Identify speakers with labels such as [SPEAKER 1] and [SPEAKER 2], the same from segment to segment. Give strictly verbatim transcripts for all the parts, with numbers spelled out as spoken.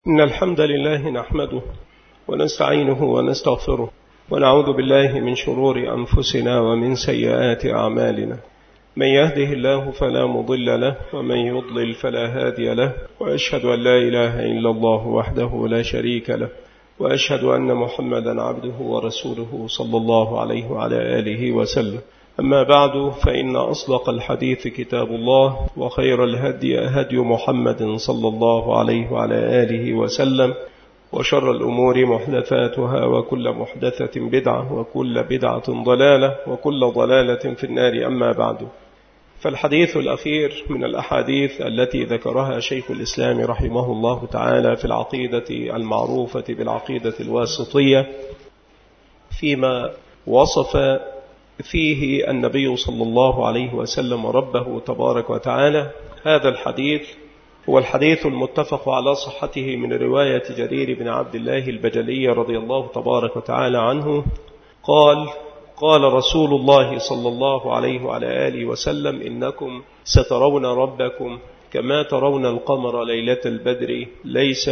[SPEAKER 1] إن الحمد لله نحمده ونستعينه ونستغفره ونعوذ بالله من شرور أنفسنا ومن سيئات أعمالنا. من يهده الله فلا مضل له ومن يضلل فلا هادي له، وأشهد أن لا إله إلا الله وحده لا شريك له، وأشهد أن محمدا عبده ورسوله صلى الله عليه وعلى آله وسلم. أما بعد، فإن أصدق الحديث كتاب الله، وخير الهدي هدي محمد صلى الله عليه وعلى آله وسلم، وشر الأمور محدثاتها، وكل محدثة بدعة، وكل بدعة ضلالة، وكل ضلالة في النار. أما بعد، فالحديث الأخير من الأحاديث التي ذكرها شيخ الإسلام رحمه الله تعالى في العقيدة المعروفة بالعقيدة الواسطية، فيما وصف فيه النبي صلى الله عليه وسلم ربه تبارك وتعالى. هذا الحديث هو الحديث المتفق على صحته من رواية جرير بن عبد الله البجلي رضي الله تبارك وتعالى عنه قال: قال رسول الله صلى الله عليه وعلى آله وسلم: إنكم سترون ربكم كما ترون القمر ليلة البدر، ليس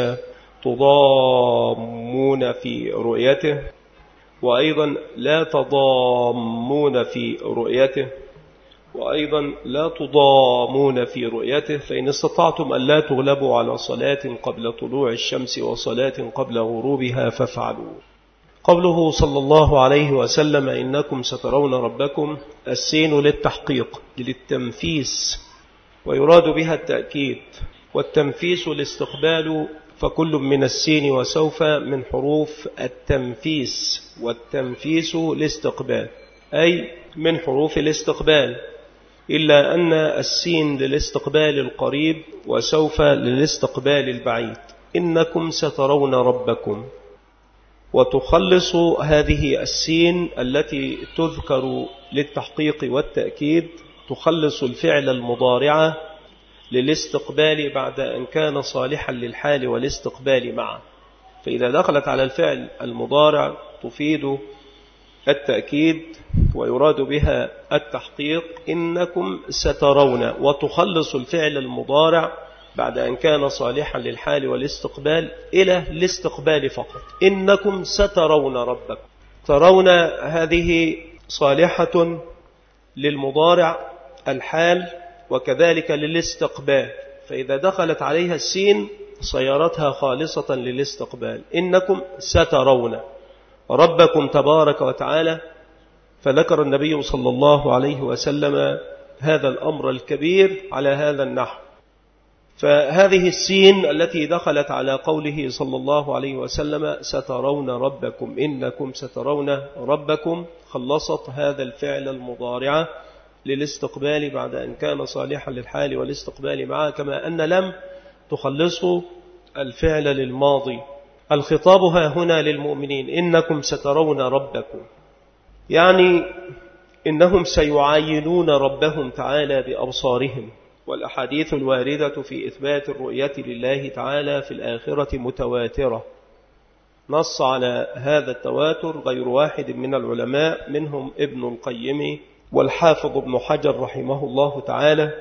[SPEAKER 1] تضامون في رؤيته، وأيضا لا تضامون في رؤيته، وأيضا لا تضامون في رؤيته، فإن استطعتم أن لا تغلبوا على صلاة قبل طلوع الشمس وصلاة قبل غروبها فافعلوا. قوله صلى الله عليه وسلم: إنكم سترون ربكم، السين للتحقيق للتنفيس، ويراد بها التأكيد، والتنفيس الاستقبال، فكل من السين وسوف من حروف التنفيس، والتنفيس الاستقبال أي من حروف الاستقبال، إلا أن السين للاستقبال القريب وسوف للاستقبال البعيد. إنكم سترون ربكم، وتخلص هذه السين التي تذكر للتحقيق والتأكيد، تخلص الفعل المضارع للاستقبال بعد أن كان صالحا للحال والاستقبال معه، فإذا دخلت على الفعل المضارع تفيد التأكيد ويراد بها التحقيق. إنكم سترون، وتخلص الفعل المضارع بعد أن كان صالحا للحال والاستقبال إلى الاستقبال فقط. إنكم سترون ربكم، ترون هذه صالحة للمضارع الحال وكذلك للاستقبال، فإذا دخلت عليها السين صيرتها خالصة للاستقبال. إنكم سترون ربكم تبارك وتعالى، فذكر النبي صلى الله عليه وسلم هذا الأمر الكبير على هذا النحو. فهذه السين التي دخلت على قوله صلى الله عليه وسلم: سترون ربكم، إنكم سترون ربكم، خلصت هذا الفعل المضارع للاستقبال بعد أن كان صالحا للحال والاستقبال معه، كما أن لم تخلص الفعل للماضي. الخطاب ها هنا للمؤمنين: إنكم سترون ربكم، يعني إنهم سيعاينون ربهم تعالى بأبصارهم، والأحاديث الواردة في إثبات الرؤية لله تعالى في الآخرة متواترة، نص على هذا التواتر غير واحد من العلماء، منهم ابن القيم والحافظ ابن حجر رحمه الله تعالى،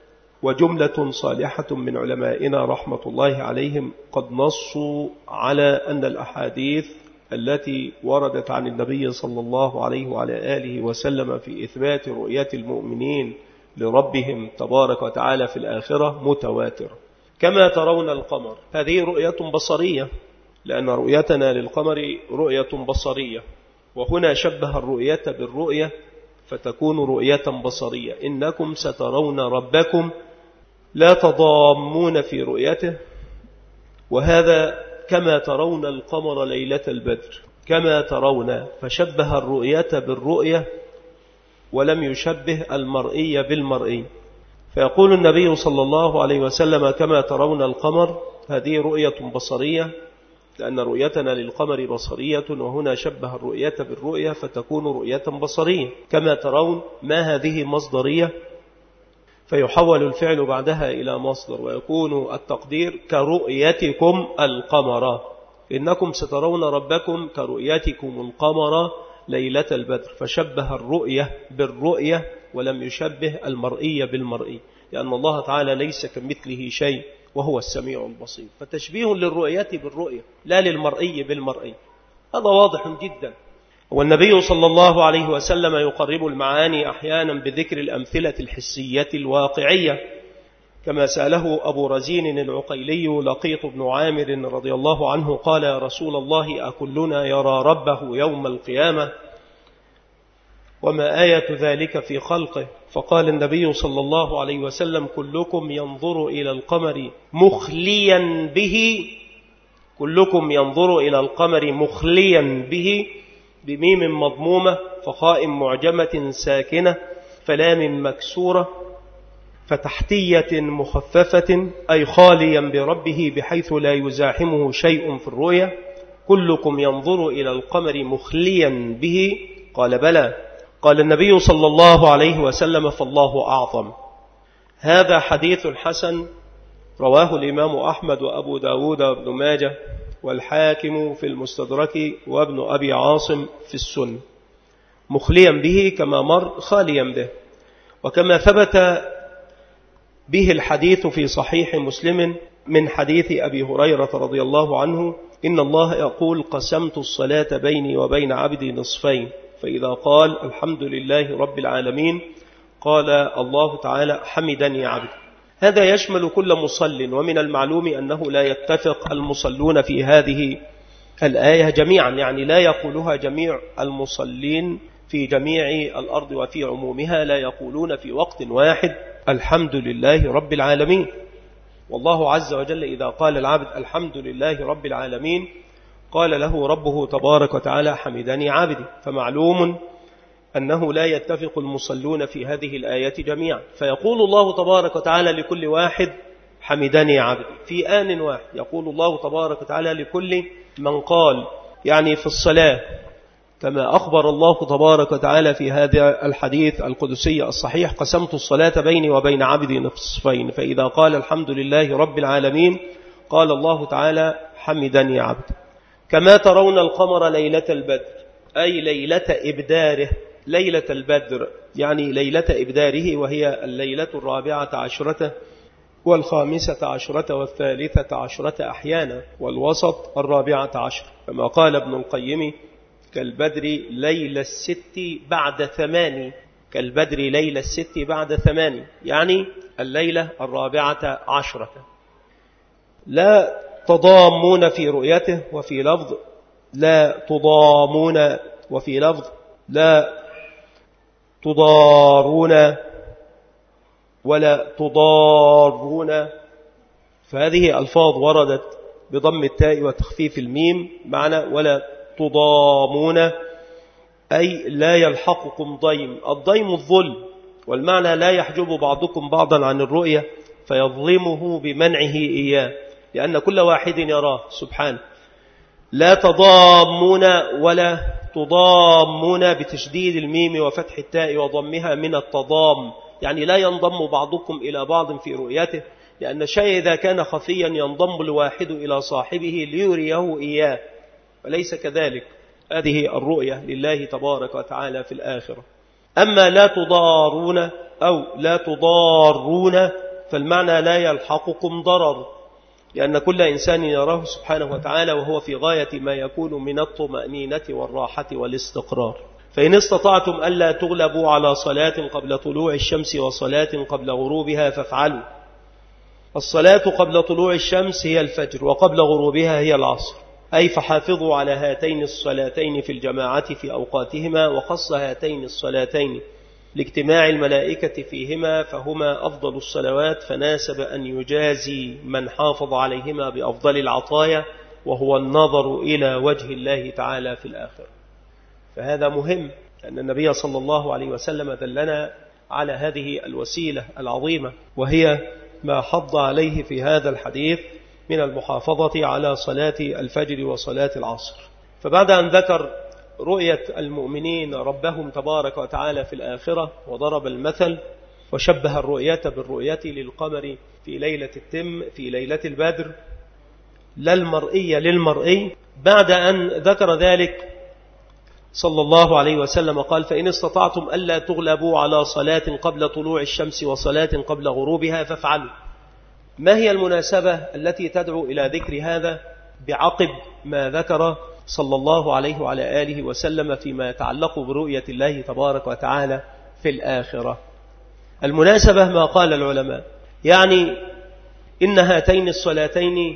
[SPEAKER 1] وجملة صالحة من علمائنا رحمة الله عليهم قد نصوا على أن الأحاديث التي وردت عن النبي صلى الله عليه وعلى آله وسلم في إثبات رؤية المؤمنين لربهم تبارك وتعالى في الآخرة متواترة. كما ترون القمر، هذه رؤية بصرية، لأن رؤيتنا للقمر رؤية بصرية، وهنا شبه الرؤية بالرؤية فتكون رؤية بصرية. إنكم سترون ربكم لا تضامون في رؤيته، وهذا كما ترون القمر ليلة البدر، كما ترون، فشبه الرؤية بالرؤية ولم يشبه المرئي بالمرئي. فيقول النبي صلى الله عليه وسلم: كما ترون القمر، هذه رؤية بصرية، لأن رؤيتنا للقمر بصرية، وهنا شبه الرؤية بالرؤية فتكون رؤية بصرية. كما ترون، ما هذه مصدرية، فيحول الفعل بعدها إلى مصدر، ويكون التقدير: كرؤيتكم القمر، إنكم سترون ربكم كرؤيتكم القمر ليلة البدر، فشبه الرؤية بالرؤية ولم يشبه المرئي بالمرئي، لأن الله تعالى ليس كمثله شيء وهو السميع البصير. فتشبيه للرؤية بالرؤية لا للمرئي بالمرئي، هذا واضح جدا. والنبي صلى الله عليه وسلم يقرب المعاني أحيانا بذكر الأمثلة الحسية الواقعية، كما سأله أبو رزين العقيلي لقيط بن عامر رضي الله عنه قال: يا رسول الله، أكلنا يرى ربه يوم القيامة؟ وما آية ذلك في خلقه؟ فقال النبي صلى الله عليه وسلم: كلكم ينظر إلى القمر مخليا به، كلكم ينظر إلى القمر مخليا به، بميم مضمومة فخاء معجمة ساكنة فلام مكسورة فتحتية مخففة، أي خاليا بربه بحيث لا يزاحمه شيء في الرؤيا. كلكم ينظر إلى القمر مخليا به. قال: بلى. قال النبي صلى الله عليه وسلم: فالله أعظم. هذا حديث حسن رواه الإمام أحمد وأبو داود وابن ماجه والحاكم في المستدرك وابن أبي عاصم في السنة. مخليا به كما مر خاليا به، وكما ثبت به الحديث في صحيح مسلم من حديث أبي هريرة رضي الله عنه: إن الله يقول: قسمت الصلاة بيني وبين عبدي نصفين، فإذا قال الحمد لله رب العالمين قال الله تعالى: حمدني عبدي. هذا يشمل كل مصل، ومن المعلوم أنه لا يتفق المصلون في هذه الآية جميعا، يعني لا يقولها جميع المصلين في جميع الأرض وفي عمومها، لا يقولون في وقت واحد الحمد لله رب العالمين. والله عز وجل إذا قال العبد الحمد لله رب العالمين قال له ربه تبارك وتعالى: حمدني عبدي. فمعلوم أنه لا يتفق المصلون في هذه الآية جميعا، فيقول الله تبارك وتعالى لكل واحد: حمدني عبدي، في آن واحد يقول الله تبارك وتعالى لكل من قال، يعني في الصلاة، كما أخبر الله تبارك وتعالى في هذا الحديث القدسي الصحيح: قسمت الصلاة بيني وبين عبدي نصفين، فإذا قال الحمد لله رب العالمين قال الله تعالى: حمدني عبدي. كما ترون القمر ليلة البدر، أي ليلة إبداره، ليلة البدر يعني ليلة إبداره، وهي الليلة الرابعة عشرة والخامسة عشرة والثالثة عشرة أحيانا، والوسط الرابعة عشر، كما قال ابن القيم: كالبدر ليلة الست بعد ثمان، كالبدر ليلة الست بعد ثمان، يعني الليلة الرابعة عشرة. لا تضامون في رؤيته، وفي لفظ لا تضامون، وفي لفظ لا تضارون ولا تضارون. فهذه الفاظ وردت بضم التاء وتخفيف الميم، معنى ولا تضامون أي لا يلحقكم ضيم. الضيم الظلم، والمعنى لا يحجب بعضكم بعضا عن الرؤية فيظلمه بمنعه إياه، لأن كل واحد يراه سبحانه. لا تضامون ولا تضامون بتشديد الميم وفتح التاء وضمها من التضام، يعني لا ينضم بعضكم إلى بعض في رؤيته، لأن الشيء إذا كان خفيا ينضم الواحد إلى صاحبه ليريه إياه، وليس كذلك. هذه الرؤية لله تبارك وتعالى في الآخرة. أما لا تضارون أو لا تضارون فالمعنى لا يلحقكم ضرر، لأن كل إنسان يراه سبحانه وتعالى وهو في غاية ما يكون من الطمأنينة والراحة والاستقرار. فإن استطعتم ألا تغلبوا على صلاة قبل طلوع الشمس وصلاة قبل غروبها فافعلوا. الصلاة قبل طلوع الشمس هي الفجر، وقبل غروبها هي العصر، أي فحافظوا على هاتين الصلاتين في الجماعة في أوقاتهما، وخص هاتين الصلاتين لاجتماع الملائكة فيهما، فهما أفضل الصلوات، فناسب أن يجازي من حافظ عليهما بأفضل العطايا، وهو النظر إلى وجه الله تعالى في الآخرة. فهذا مهم، أن النبي صلى الله عليه وسلم دلنا على هذه الوسيلة العظيمة، وهي ما حض عليه في هذا الحديث من المحافظة على صلاة الفجر وصلاة العصر. فبعد أن ذكر رؤية المؤمنين ربهم تبارك وتعالى في الآخرة، وضرب المثل وشبه الرؤية بالرؤية للقمر في ليلة التم في ليلة البدر، لا المرئية للمرئي، بعد أن ذكر ذلك صلى الله عليه وسلم قال: فإن استطعتم ألا تغلبوا على صلاة قبل طلوع الشمس وصلاة قبل غروبها فافعلوا. ما هي المناسبة التي تدعو إلى ذكر هذا بعقب ما ذكر صلى الله عليه وعلى آله وسلم فيما يتعلق برؤية الله تبارك وتعالى في الآخرة؟ المناسبة ما قال العلماء، يعني إن هاتين الصلاتين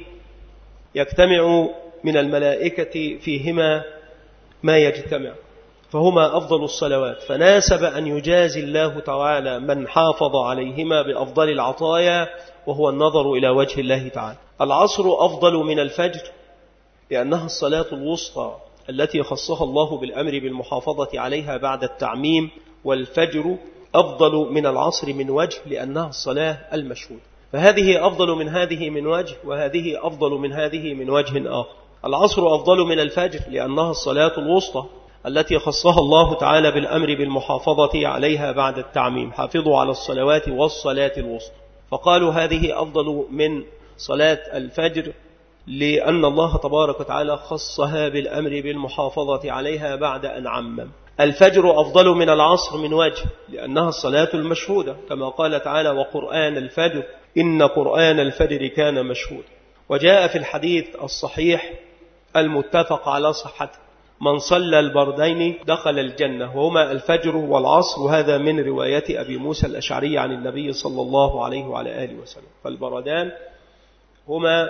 [SPEAKER 1] يجتمع من الملائكة فيهما ما يجتمع، فهما أفضل الصلوات، فناسب أن يجازي الله تعالى من حافظ عليهما بأفضل العطايا، وهو النظر إلى وجه الله تعالى. العصر أفضل من الفجر لأنها الصلاة الوسطى التي خصها الله بالأمر بالمحافظة عليها بعد التعميم، والفجر أفضل من العصر من وجه لأنها الصلاة المشهودة، فهذه أفضل من هذه من وجه، وهذه أفضل من هذه من وجه آخر. العصر أفضل من الفجر لأنها الصلاة الوسطى التي خصها الله تعالى بالأمر بالمحافظة عليها بعد التعميم، حافظوا على الصلوات والصلاة الوسطى، فقالوا هذه أفضل من صلاة الفجر لأن الله تبارك وتعالى خصها بالأمر بالمحافظة عليها بعد أن عمم. الفجر أفضل من العصر من وجه لأنها الصلاة المشهودة، كما قال تعالى وقرآن الفجر إن قرآن الفجر كان مشهودا. وجاء في الحديث الصحيح المتفق على صحته من صلى البردين دخل الجنة، وهما الفجر والعصر، وهذا من رواية أبي موسى الأشعري عن النبي صلى الله عليه وعلى آله وسلم. فالبردان هما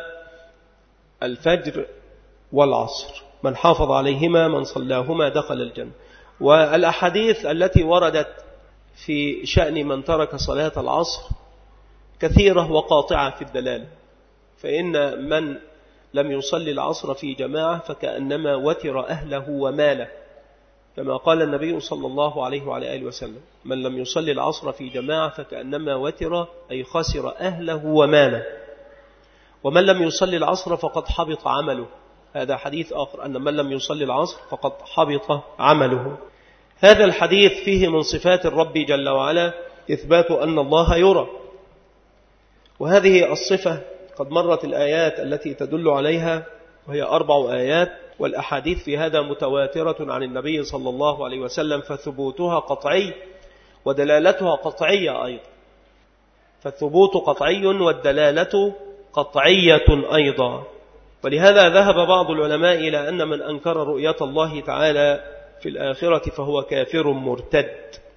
[SPEAKER 1] الفجر والعصر، من حافظ عليهما من صلاهما دخل الجنة. والأحاديث التي وردت في شأن من ترك صلاة العصر كثيرة وقاطعة في الدلالة، فإن من لم يصلي العصر في جماعة فكأنما وتر أهله وماله، كما قال النبي صلى الله عليه وعلى آله وسلم من لم يصلي العصر في جماعة فكأنما وتر أي خسر أهله وماله، ومن لم يصلي العصر فقد حبط عمله. هذا حديث آخر أن من لم يصلي العصر فقد حبط عمله. هذا الحديث فيه من صفات الرب جل وعلا إثبات أن الله يرى، وهذه الصفة قد مرت الآيات التي تدل عليها وهي أربع آيات، والأحاديث في هذا متواترة عن النبي صلى الله عليه وسلم، فثبوتها قطعي ودلالتها قطعية أيضا، فالثبوت قطعي والدلالة قطعية أيضا. ولهذا ذهب بعض العلماء إلى أن من أنكر رؤية الله تعالى في الآخرة فهو كافر مرتد.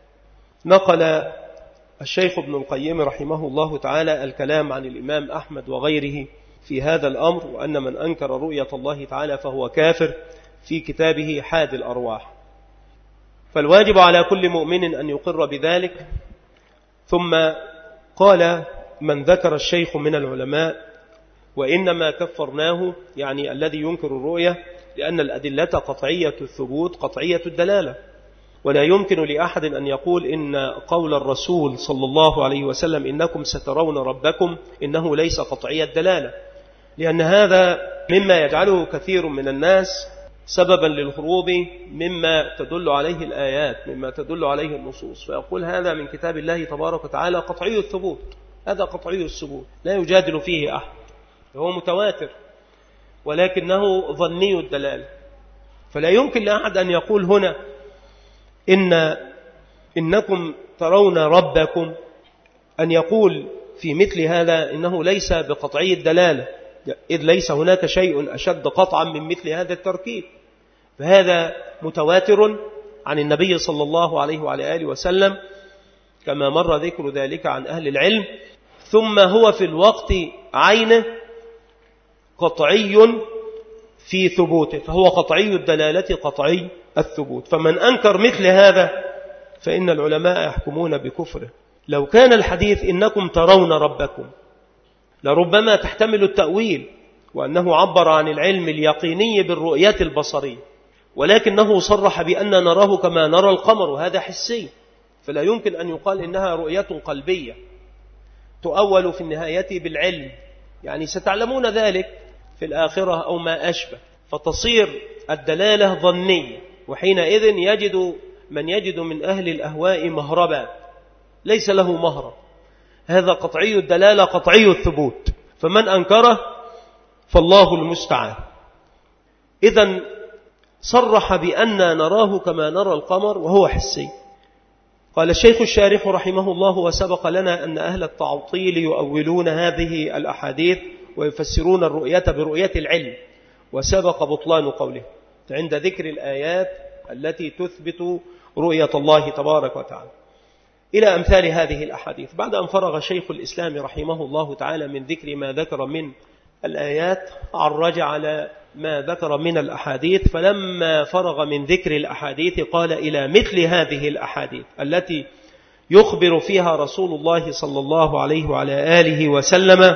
[SPEAKER 1] نقل الشيخ ابن القيم رحمه الله تعالى الكلام عن الإمام أحمد وغيره في هذا الأمر، وأن من أنكر رؤية الله تعالى فهو كافر، في كتابه حاد الأرواح. فالواجب على كل مؤمن أن يقر بذلك. ثم قال من ذكر الشيخ من العلماء وإنما كفرناه، يعني الذي ينكر الرؤية، لأن الأدلة قطعية الثبوت قطعية الدلالة، ولا يمكن لأحد أن يقول إن قول الرسول صلى الله عليه وسلم إنكم سترون ربكم إنه ليس قطعي الدلالة، لأن هذا مما يجعله كثير من الناس سببا للهروب مما تدل عليه الآيات، مما تدل عليه النصوص، فيقول هذا من كتاب الله تبارك وتعالى قطعي الثبوت، هذا قطعي الثبوت لا يجادل فيه أحد، هو متواتر ولكنه ظني الدلالة. فلا يمكن لأحد أن يقول هنا إن إنكم ترون ربكم، أن يقول في مثل هذا إنه ليس بقطعي الدلالة، إذ ليس هناك شيء أشد قطعا من مثل هذا التركيب، فهذا متواتر عن النبي صلى الله عليه وعلى آله وسلم كما مر ذكر ذلك عن أهل العلم. ثم هو في الوقت عينه قطعي في ثبوته، فهو قطعي الدلالة قطعي الثبوت. فمن أنكر مثل هذا فإن العلماء يحكمون بكفره. لو كان الحديث إنكم ترون ربكم لربما تحتمل التأويل، وأنه عبر عن العلم اليقيني بالرؤية البصرية، ولكنه صرح بأن نراه كما نرى القمر، وهذا حسي، فلا يمكن أن يقال إنها رؤية قلبية تؤول في النهاية بالعلم، يعني ستعلمون ذلك في الآخرة أو ما أشبه، فتصير الدلالة ظنية، وحينئذ يجد من يجد من أهل الأهواء مهربا ليس له مهرب، هذا قطعي الدلالة قطعي الثبوت، فمن أنكره فالله المستعان. إذن صرح بأن نراه كما نرى القمر وهو حسي، قال الشيخ الشارح رحمه الله: وسبق لنا أن أهل التعطيل يؤولون هذه الأحاديث ويفسرون الرؤية برؤية العلم، وسبق بطلان قوله عند ذكر الآيات التي تثبت رؤية الله تبارك وتعالى إلى أمثال هذه الأحاديث. بعد أن فرغ شيخ الإسلام رحمه الله تعالى من ذكر ما ذكر من الآيات عرج على ما ذكر من الأحاديث، فلما فرغ من ذكر الأحاديث قال: إلى مثل هذه الأحاديث التي يخبر فيها رسول الله صلى الله عليه وعلى آله وسلم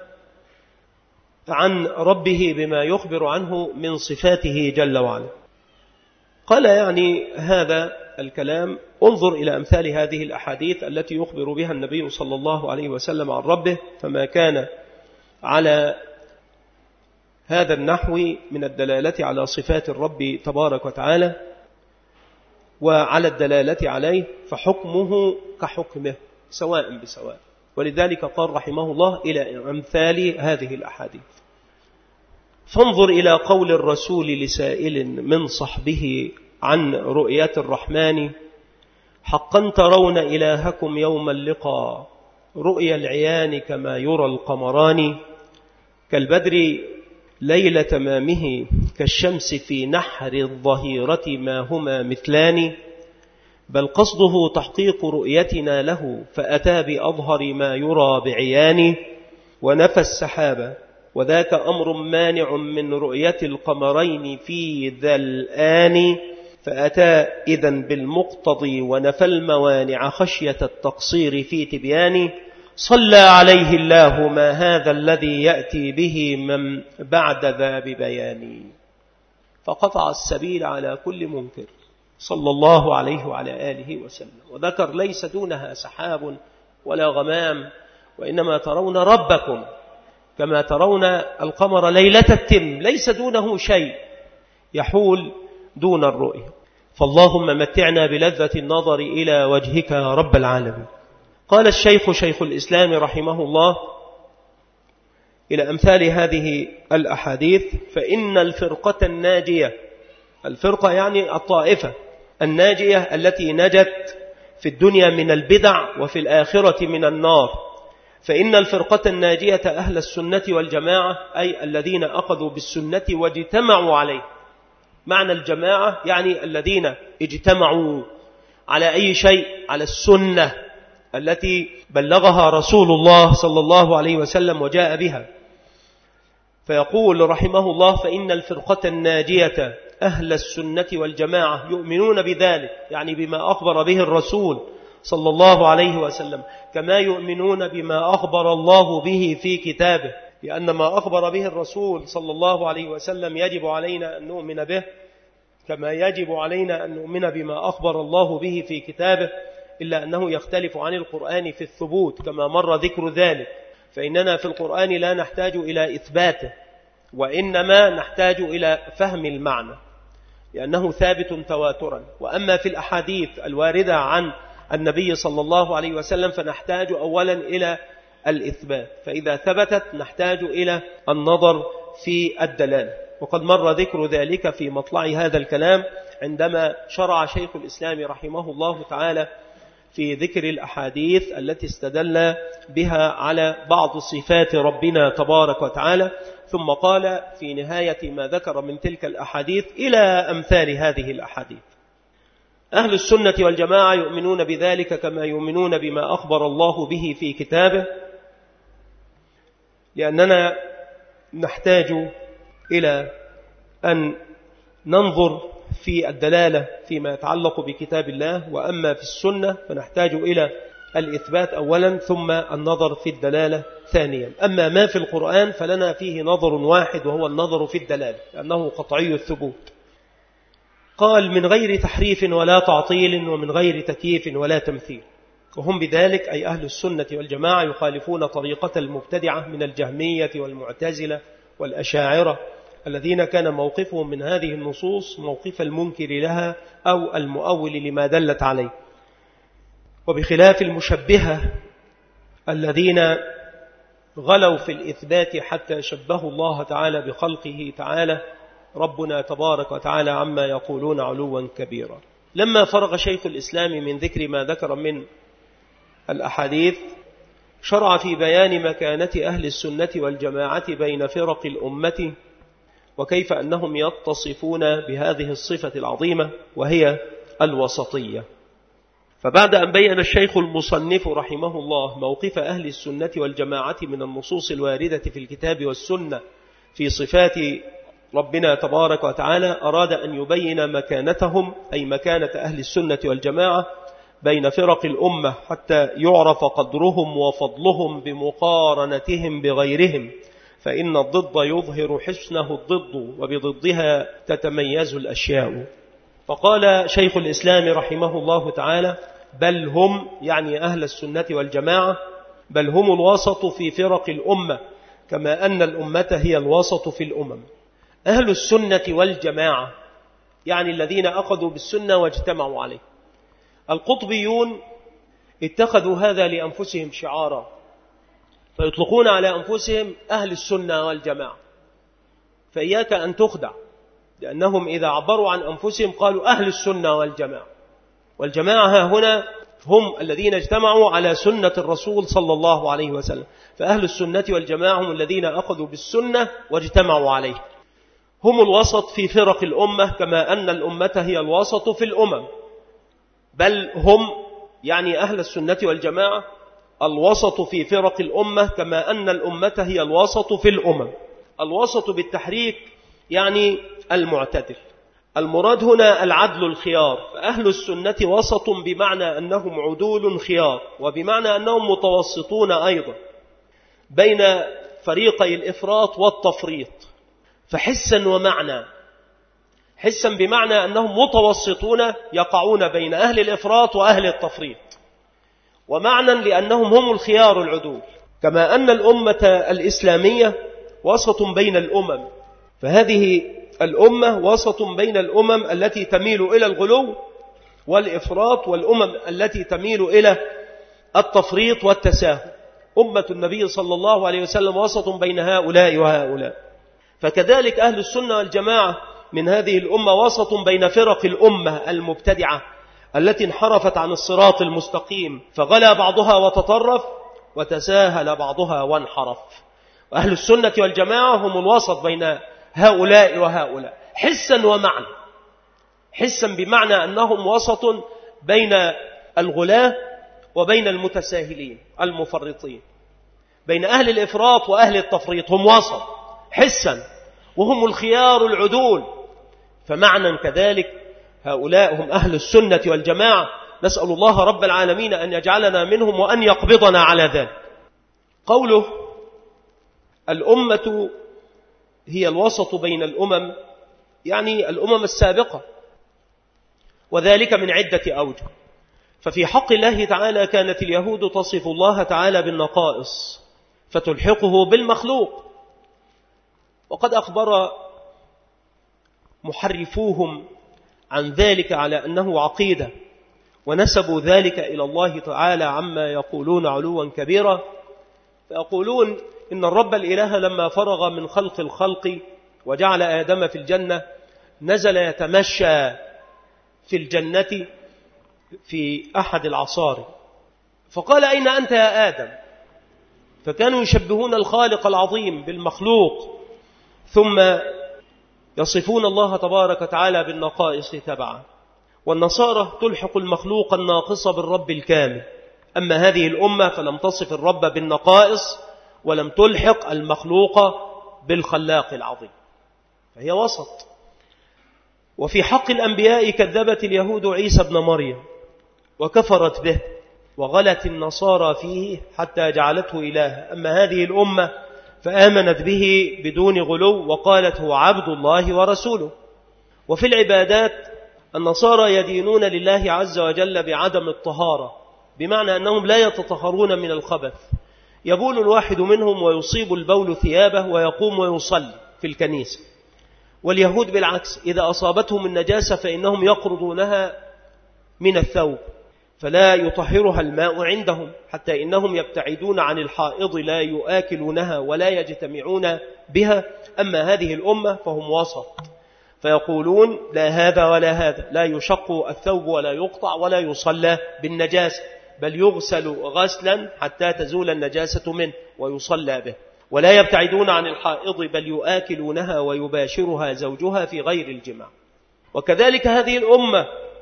[SPEAKER 1] عن ربه بما يخبر عنه من صفاته جل وعلا. قال يعني هذا الكلام: انظر إلى أمثال هذه الأحاديث التي يخبر بها النبي صلى الله عليه وسلم عن ربه، فما كان على هذا النحو من الدلالة على صفات الرب تبارك وتعالى وعلى الدلالة عليه فحكمه كحكمه سواء بسواء. ولذلك قال رحمه الله: إلى أمثال هذه الأحاديث. فانظر إلى قول الرسول لسائل من صحبه عن رؤية الرحمن: حقا ترون إلهكم يوم اللقاء رؤيا العيان كما يرى القمران، كالبدر ليل تمامه كالشمس في نحر الظهيرة ما هما مثلان، بل قصده تحقيق رؤيتنا له فأتى بأظهر ما يرى بعيان، ونفى السحابة وذاك أمر مانع من رؤية القمرين في ذا الآن، فأتى إذن بالمقتضي ونفى الموانع خشية التقصير في تبيان، صلى عليه الله ما هذا الذي يأتي به من بعد ذا ببيان، فقطع السبيل على كل منكر صلى الله عليه وعلى آله وسلم، وذكر ليس دونها سحاب ولا غمام، وإنما ترون ربكم كما ترون القمر ليلة التم، ليس دونه شيء يحول دون الرؤية. فاللهم متعنا بلذة النظر إلى وجهك يا رب العالمين. قال الشيخ شيخ الإسلام رحمه الله: إلى أمثال هذه الأحاديث: فإن الفرقة الناجية، الفرقة يعني الطائفة الناجية التي نجت في الدنيا من البدع وفي الآخرة من النار، فإن الفرقة الناجية أهل السنة والجماعة، أي الذين أخذوا بالسنة واجتمعوا عليه. معنى الجماعة يعني الذين اجتمعوا على أي شيء؟ على السنة التي بلغها رسول الله صلى الله عليه وسلم وجاء بها. فيقول رحمه الله: فإن الفرقة الناجية أهل السنة والجماعة يؤمنون بذلك، يعني بما أخبر به الرسول صلى الله عليه وسلم، كما يؤمنون بما أخبر الله به في كتابه، لأن ما أخبر به الرسول صلى الله عليه وسلم يجب علينا أن نؤمن به، كما يجب علينا أن نؤمن بما أخبر الله به في كتابه، إلا أنه يختلف عن القرآن في الثبوت كما مر ذكر ذلك. فإننا في القرآن لا نحتاج إلى إثباته، وإنما نحتاج إلى فهم المعنى لأنه ثابت تواترا. وأما في الأحاديث الواردة عن النبي صلى الله عليه وسلم فنحتاج أولا إلى الإثبات، فإذا ثبتت نحتاج إلى النظر في الدلالة، وقد مر ذكر ذلك في مطلع هذا الكلام عندما شرع شيخ الإسلام رحمه الله تعالى في ذكر الأحاديث التي استدل بها على بعض صفات ربنا تبارك وتعالى، ثم قال في نهاية ما ذكر من تلك الأحاديث: إلى أمثال هذه الأحاديث. أهل السنة والجماعة يؤمنون بذلك كما يؤمنون بما أخبر الله به في كتابه، لأننا نحتاج إلى أن ننظر في الدلالة فيما يتعلق بكتاب الله، وأما في السنة فنحتاج إلى الإثبات أولا ثم النظر في الدلالة ثانيا. أما ما في القرآن فلنا فيه نظر واحد وهو النظر في الدلالة لأنه قطعي الثبوت. قال: من غير تحريف ولا تعطيل ومن غير تكييف ولا تمثيل. وهم بذلك أي أهل السنة والجماعة يخالفون طريقة المبتدعة من الجهمية والمعتزلة والأشاعرة الذين كان موقفهم من هذه النصوص موقف المنكر لها أو المؤول لما دلت عليه، وبخلاف المشبهة الذين غلوا في الإثبات حتى شبهوا الله تعالى بخلقه تعالى ربنا تبارك وتعالى عما يقولون علوا كبيرا. لما فرغ شيخ الإسلام من ذكر ما ذكر من الأحاديث شرع في بيان مكانة أهل السنة والجماعة بين فرق الأمة وكيف أنهم يتصفون بهذه الصفة العظيمة وهي الوسطية. فبعد أن بيّن الشيخ المصنف رحمه الله موقف أهل السنة والجماعة من النصوص الواردة في الكتاب والسنة في صفات ربنا تبارك وتعالى، أراد أن يبين مكانتهم أي مكانة أهل السنة والجماعة بين فرق الأمة حتى يعرف قدرهم وفضلهم بمقارنتهم بغيرهم، فإن الضد يظهر حسنه الضد وبضدها تتميز الأشياء. فقال شيخ الإسلام رحمه الله تعالى: بل هم، يعني أهل السنة والجماعة، بل هم الوسط في فرق الأمة كما أن الأمة هي الوسط في الأمم. أهل السنة والجماعة يعني الذين أخذوا بالسنة واجتمعوا عليه. القطبيون اتخذوا هذا لأنفسهم شعارا، فيطلقون على أنفسهم أهل السنة والجماعة، فإياك أن تخدع، لأنهم إذا عبروا عن أنفسهم قالوا أهل السنة والجماعة، والجماعة هنا هم الذين اجتمعوا على سنة الرسول صلى الله عليه وسلم. فأهل السنة والجماعة هم الذين أخذوا بالسنة واجتمعوا عليه، هم الوسط في فرق الأمة كما أن الأمة هي الوسط في الأمم. بل هم، يعني أهل السنة والجماعة، الوسط في فرق الأمة كما أن الأمة هي الوسط في الأمم. الوسط بالتحريك يعني المعتدل، المراد هنا العدل الخيار. فأهل السنة وسط بمعنى أنهم عدول خيار، وبمعنى أنهم متوسطون أيضا بين فريقي الإفراط والتفريط، فحسا ومعنى. حسا بمعنى أنهم متوسطون يقعون بين أهل الإفراط وأهل التفريط، ومعنى لأنهم هم الخيار العدول، كما أن الأمة الإسلامية وسط بين الأمم. فهذه الأمة وسط بين الأمم التي تميل إلى الغلو والإفراط والأمم التي تميل إلى التفريط والتساهل. أمة النبي صلى الله عليه وسلم وسط بين هؤلاء وهؤلاء. فكذلك أهل السنة والجماعة من هذه الأمة وسط بين فرق الأمة المبتدعة التي انحرفت عن الصراط المستقيم، فغلا بعضها وتطرف وتساهل بعضها وانحرف. وأهل السنة والجماعة هم الوسط بين هؤلاء وهؤلاء حسا ومعنى. حسا بمعنى أنهم وسط بين الغلاة وبين المتساهلين المفرطين، بين أهل الإفراط وأهل التفريط، هم وسط حسا، وهم الخيار العدول. فمعنى كذلك هؤلاء هم أهل السنة والجماعة. نسأل الله رب العالمين أن يجعلنا منهم وأن يقبضنا على ذلك. قوله الأمة هي الوسط بين الأمم، يعني الأمم السابقة، وذلك من عدة أوجه. ففي حق الله تعالى كانت اليهود تصف الله تعالى بالنقائص فتلحقه بالمخلوق، وقد أخبر محرفوهم عن ذلك على أنه عقيدة، ونسبوا ذلك إلى الله تعالى عما يقولون علوا كبيرا. فيقولون إن الرب الإله لما فرغ من خلق الخلق وجعل آدم في الجنة نزل يتمشى في الجنة في أحد العصار، فقال: أين أنت يا آدم؟ فكانوا يشبهون الخالق العظيم بالمخلوق، ثم يصفون الله تبارك وتعالى بالنقائص تبعا. والنصارى تلحق المخلوق الناقص بالرب الكامل، أما هذه الأمة فلم تصف الرب بالنقائص ولم تلحق المخلوق بالخلاق العظيم، فهي وسط. وفي حق الأنبياء كذبت اليهود عيسى ابن مريم وكفرت به، وغلت النصارى فيه حتى جعلته إله، أما هذه الأمة فآمنت به بدون غلو وقالت هو عبد الله ورسوله. وفي العبادات النصارى يدينون لله عز وجل بعدم الطهارة، بمعنى أنهم لا يتطهرون من الخبث. يبول الواحد منهم ويصيب البول ثيابه ويقوم ويصلي في الكنيسة. واليهود بالعكس، إذا أصابتهم النجاسة فإنهم يقرضونها من الثوب فلا يطهرها الماء عندهم، حتى إنهم يبتعدون عن الحائض لا يؤكلونها ولا يجتمعون بها. أما هذه الأمة فهم وسط، فيقولون لا هذا ولا هذا، لا يشق الثوب ولا يقطع ولا يصلى بالنجاسة، بل يغسل غسلا حتى تزول النجاسة منه ويصلى به. ولا يبتعدون عن الحائض بل يؤكلونها ويباشرها زوجها في غير الجماع. وكذلك هذه الأمة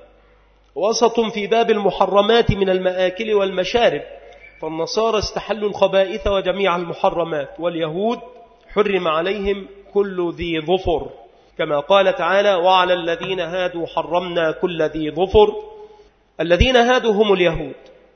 [SPEAKER 1] وسط في باب المحرمات من المآكل والمشارب، فالنصارى استحلوا الخبائث وجميع المحرمات، واليهود حرم عليهم كل ذي ظفر، كما قال تعالى وعلى الذين هادوا حرمنا كل ذي ظفر. الذين هادوا هم اليهود،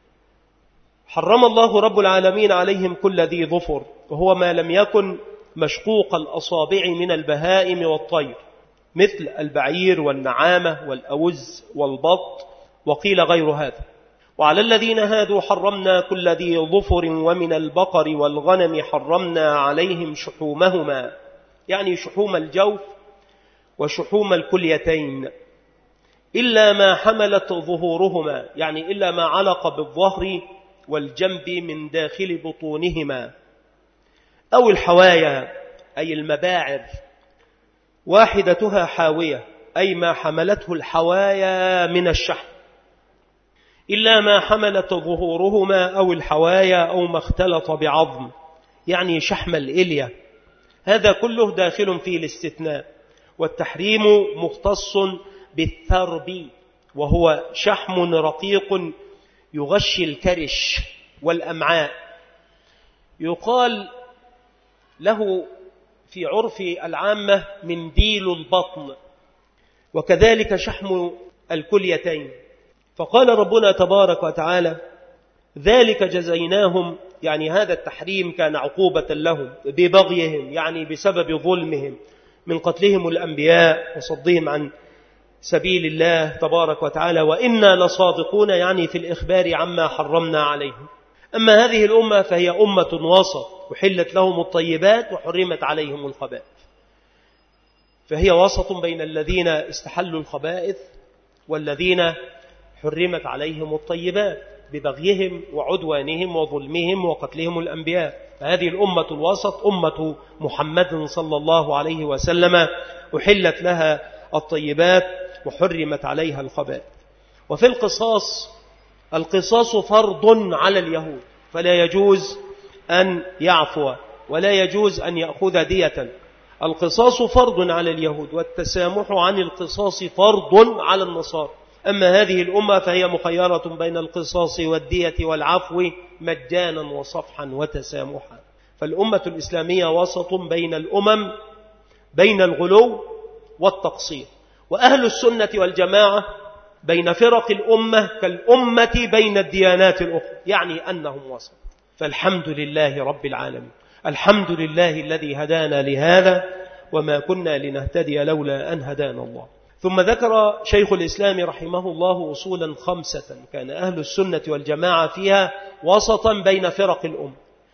[SPEAKER 1] حرم الله رب العالمين عليهم كل ذي ظفر، وهو ما لم يكن مشقوق الأصابع من البهائم والطير، مثل البعير والنعامة والأوز والبط، وقيل غير هذا. وعلى الذين هادوا حرمنا كل ذي ظفر، ومن البقر والغنم حرمنا عليهم شحومهما، يعني شحوم الجوف وشحوم الكليتين، إلا ما حملت ظهورهما، يعني إلا ما علق بالظهر والجنب من داخل بطونهما، أو الحوايا أي المباعر، واحدتها حاوية أي ما حملته الحوايا من الشحم، إلا ما حملت ظهورهما أو الحوايا أو ما اختلط بعظم، يعني شحم الإلية. هذا كله داخل في الاستثناء. والتحريم مختص بالثرب، وهو شحم رقيق يغشي الكرش والأمعاء، يقال له في عرف العامة منديل البطن، وكذلك شحم الكليتين. فقال ربنا تبارك وتعالى ذلك جزيناهم، يعني هذا التحريم كان عقوبة لهم ببغيهم، يعني بسبب ظلمهم من قتلهم الأنبياء وصدهم عن سبيل الله تبارك وتعالى، وإنا لصادقون، يعني في الإخبار عما حرمنا عليهم. أما هذه الأمة فهي أمة وسط، وحلت لهم الطيبات وحرمت عليهم الخبائث، فهي وسط بين الذين استحلوا الخبائث والذين حرمت عليهم الطيبات ببغيهم وعدوانهم وظلمهم وقتلهم الأنبياء. فهذه الأمة الوسط أمة محمد صلى الله عليه وسلم، أحلت لها الطيبات وحرمت عليها الخبائث. وفي القصاص، القصاص فرض على اليهود، فلا يجوز أن يعفو ولا يجوز أن يأخذ دية. القصاص فرض على اليهود، والتسامح عن القصاص فرض على النصارى. أما هذه الأمة فهي مخيرة بين القصاص والدية والعفو مجانا وصفحا وتسامحا. فالأمة الإسلامية وسط بين الأمم، بين الغلو والتقصير. وأهل السنة والجماعة بين فرق الأمة كالأمة بين الديانات الأخرى، يعني أنهم وسط. فالحمد لله رب العالمين، الحمد لله الذي هدانا لهذا وما كنا لنهتدي لولا أن هدانا الله. ثم ذكر شيخ الإسلام رحمه الله أصولا خمسة كان أهل السنة والجماعة فيها وسطا بين فرق الأمة.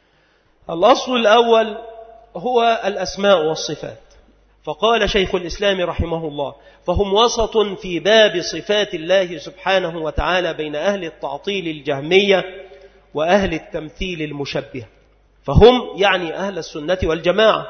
[SPEAKER 1] الأصل الأول هو الأسماء والصفات، فقال شيخ الإسلام رحمه الله فهم وسط في باب صفات الله سبحانه وتعالى بين أهل التعطيل الجهمية وأهل التمثيل المشبه. فهم يعني أهل السنة والجماعة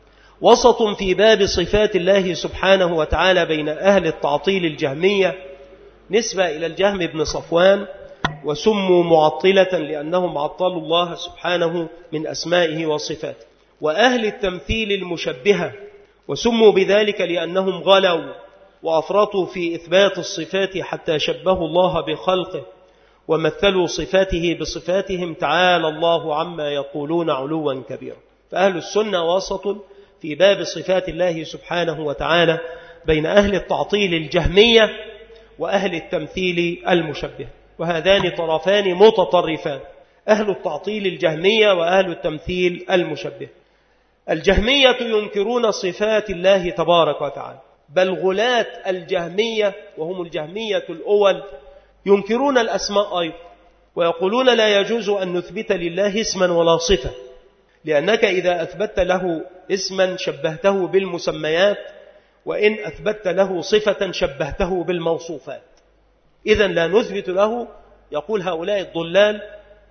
[SPEAKER 1] وسط في باب صفات الله سبحانه وتعالى بين أهل التعطيل الجهمية، نسبة إلى الجهم بن صفوان، وسموا معطلة لأنهم عطلوا الله سبحانه من أسمائه وصفاته، وأهل التمثيل المشبهة، وسموا بذلك لأنهم غلوا وأفرطوا في إثبات الصفات حتى شبهوا الله بخلقه ومثلوا صفاته بصفاتهم، تعالى الله عما يقولون علوا كبيرا. فأهل السنة وسط في باب صفات الله سبحانه وتعالى بين أهل التعطيل الجهمية وأهل التمثيل المشبه، وهذان طرفان متطرفان، أهل التعطيل الجهمية وأهل التمثيل المشبه. الجهمية ينكرون صفات الله تبارك وتعالى، بل غلاة الجهمية وهم الجهمية الأول ينكرون الأسماء أيضا، ويقولون لا يجوز أن نثبت لله اسما ولا صفة، لأنك إذا أثبت له اسما شبهته بالمسميات، وإن أثبت له صفة شبهته بالموصوفات، إذن لا نثبت له، يقول هؤلاء الضلال،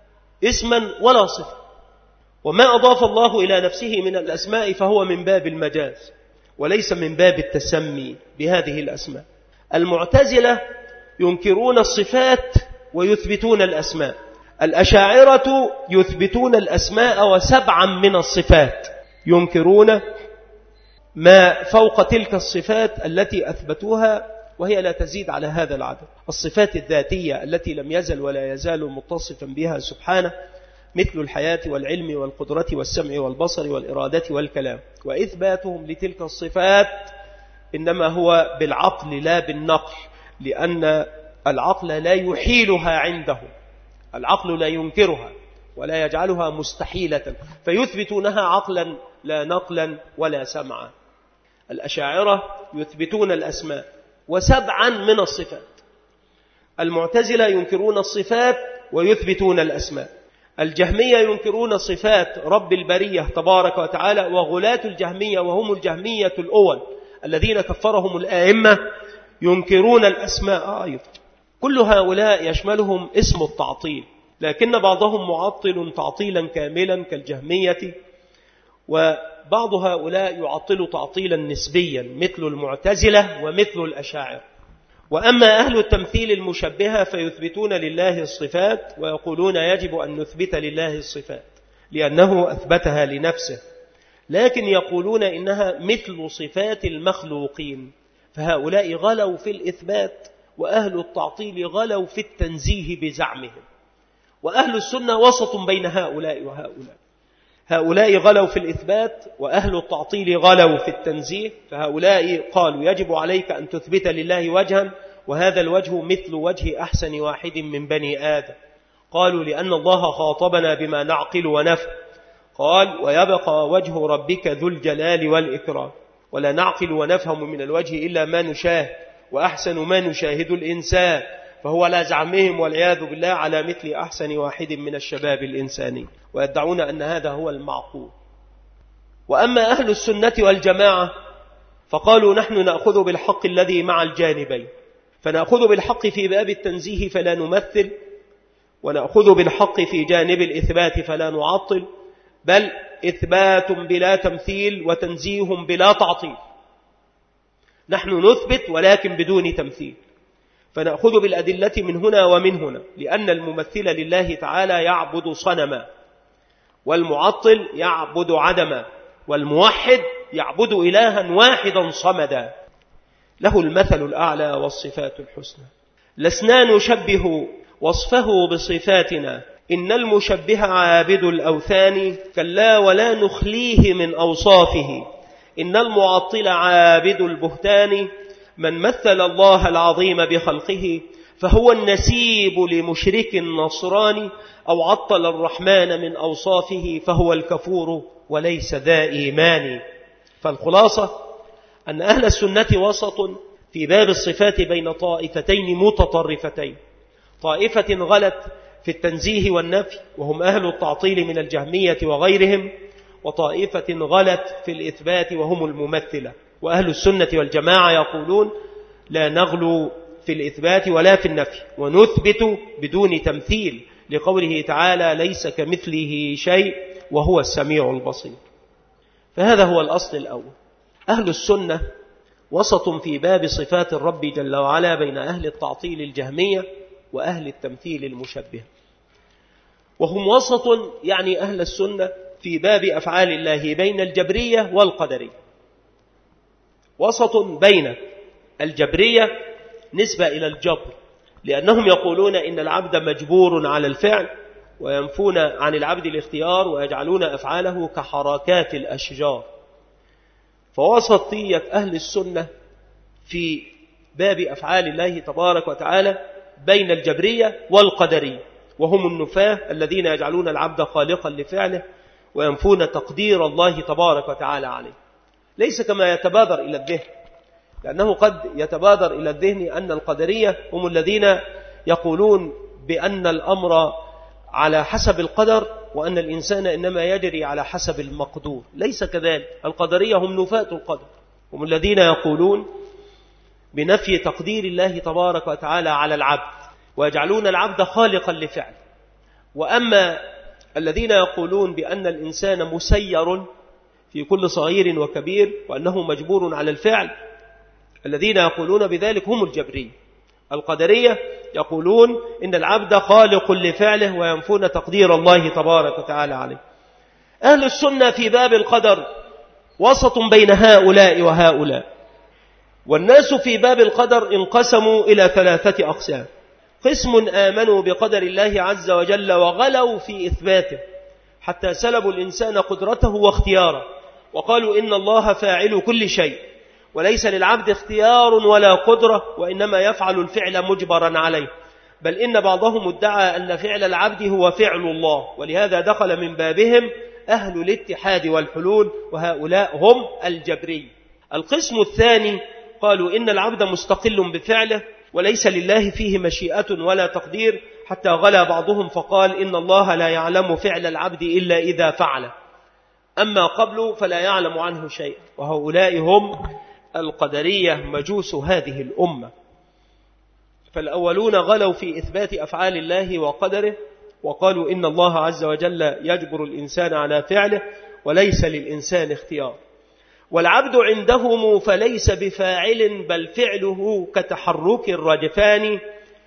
[SPEAKER 1] اسما ولا صفة. وما أضاف الله إلى نفسه من الأسماء فهو من باب المجاز، وليس من باب التسمي بهذه الأسماء. المعتزلة ينكرون الصفات ويثبتون الأسماء. الأشاعرة يثبتون الأسماء وسبعا من الصفات، ينكرون ما فوق تلك الصفات التي أثبتوها وهي لا تزيد على هذا العدد. الصفات الذاتية التي لم يزل ولا يزال متصفا بها سبحانه، مثل الحياة والعلم والقدرة والسمع والبصر والإرادة والكلام، وإثباتهم لتلك الصفات إنما هو بالعقل لا بالنقل، لأن العقل لا يحيلها عنده، العقل لا ينكرها ولا يجعلها مستحيلة، فيثبتونها عقلا لا نقلا ولا سمعا. الأشاعرة يثبتون الأسماء وسبعا من الصفات. المعتزلة ينكرون الصفات ويثبتون الأسماء. الجهمية ينكرون صفات رب البرية تبارك وتعالى، وغلاة الجهمية وهم الجهمية الأول الذين كفرهم الآئمة ينكرون الأسماء أيضا. كل هؤلاء يشملهم اسم التعطيل، لكن بعضهم معطل تعطيلا كاملا كالجهمية، وبعض هؤلاء يعطل تعطيلا نسبيا مثل المعتزلة ومثل الأشاعرة. وأما أهل التمثيل المشبهة فيثبتون لله الصفات ويقولون يجب أن نثبت لله الصفات لأنه أثبتها لنفسه، لكن يقولون إنها مثل صفات المخلوقين، فهؤلاء غلوا في الإثبات وأهل التعطيل غلوا في التنزيه بزعمهم. وأهل السنة وسط بين هؤلاء وهؤلاء، هؤلاء غلوا في الإثبات وأهل التعطيل غلوا في التنزيه، فهؤلاء قالوا يجب عليك أن تثبت لله وجها، وهذا الوجه مثل وجه أحسن واحد من بني آدم. قالوا لأن الله خاطبنا بما نعقل ونفهم، قال ويبقى وجه ربك ذو الجلال والإكرام، ولا نعقل ونفهم من الوجه إلا ما نشاهد، وأحسن ما نشاهد الإنسان، فهو لا زعمهم والعياذ بالله على مثل أحسن واحد من الشباب الإنساني، ويدعون أن هذا هو المعقول. وأما أهل السنة والجماعة فقالوا نحن نأخذ بالحق الذي مع الجانبين، فنأخذ بالحق في باب التنزيه فلا نمثل، ونأخذ بالحق في جانب الإثبات فلا نعطل، بل إثبات بلا تمثيل وتنزيه بلا تعطيل. نحن نثبت ولكن بدون تمثيل، فنأخذ بالأدلة من هنا ومن هنا، لأن الممثل لله تعالى يعبد صنما، والمعطل يعبد عدما، والموحد يعبد إلها واحدا صمدا له المثل الأعلى والصفات الحسنى. لسنا نشبه وصفه بصفاتنا، إن المشبه عابد الأوثان، كلا ولا نخليه من أوصافه، إن المعطل عابد البهتان، من مثل الله العظيم بخلقه فهو النسيب لمشرك نصراني، أو عطل الرحمن من أوصافه فهو الكفور وليس ذا إيمان. فالخلاصة أن أهل السنة وسط في باب الصفات بين طائفتين متطرفتين، طائفة غلت في التنزيه والنفي وهم أهل التعطيل من الجهمية وغيرهم، وطائفة غلت في الإثبات وهم الممثلة. وأهل السنة والجماعة يقولون لا نغلو في الإثبات ولا في النفي، ونثبت بدون تمثيل، لقوله تعالى ليس كمثله شيء وهو السميع البصير. فهذا هو الأصل الأول. أهل السنة وسط في باب صفات الرب جل وعلا بين أهل التعطيل الجهمية وأهل التمثيل المشبه، وهم وسط يعني أهل السنة في باب أفعال الله بين الجبرية والقدرية، وسط بين الجبرية نسبة إلى الجبر، لأنهم يقولون إن العبد مجبور على الفعل، وينفون عن العبد الاختيار ويجعلون أفعاله كحركات الأشجار. فوسطية أهل السنة في باب أفعال الله تبارك وتعالى بين الجبرية والقدرية، وهم النفاة الذين يجعلون العبد خالقا لفعله وينفون تقدير الله تبارك وتعالى عليه. ليس كما يتبادر إلى الذهن، لأنه قد يتبادر إلى الذهن أن القدرية هم الذين يقولون بأن الأمر على حسب القدر، وأن الإنسان إنما يجري على حسب المقدور. ليس كذلك، القدرية هم نفاة القدر، هم الذين يقولون بنفي تقدير الله تبارك وتعالى على العبد، ويجعلون العبد خالقا في كل صغير وكبير وأنه مجبور على الفعل. الذين يقولون بذلك هم الجبرية. القدرية يقولون إن العبد خالق لفعله وينفون تقدير الله تبارك وتعالى عليه. أهل السنة في باب القدر وسط بين هؤلاء وهؤلاء. والناس في باب القدر انقسموا إلى ثلاثة أقسام. قسم آمنوا بقدر الله عز وجل وغلوا في إثباته حتى سلبوا الإنسان قدرته واختياره، وقالوا إن الله فاعل كل شيء وليس للعبد اختيار ولا قدرة، وإنما يفعل الفعل مجبرا عليه، بل إن بعضهم ادعى أن فعل العبد هو فعل الله، ولهذا دخل من بابهم أهل الاتحاد والحلول، وهؤلاء هم الجبري. القسم الثاني قالوا إن العبد مستقل بفعله وليس لله فيه مشيئة ولا تقدير، حتى غلا بعضهم فقال إن الله لا يعلم فعل العبد إلا إذا فعل، أما قبل فلا يعلم عنه شيء. وهؤلاء هم القدرية مجوس هذه الأمة. فالأولون غلوا في إثبات أفعال الله وقدره، وقالوا إن الله عز وجل يجبر الإنسان على فعله وليس للإنسان اختيار. والعبد عندهم فليس بفاعل بل فعله كتحرك الرجفان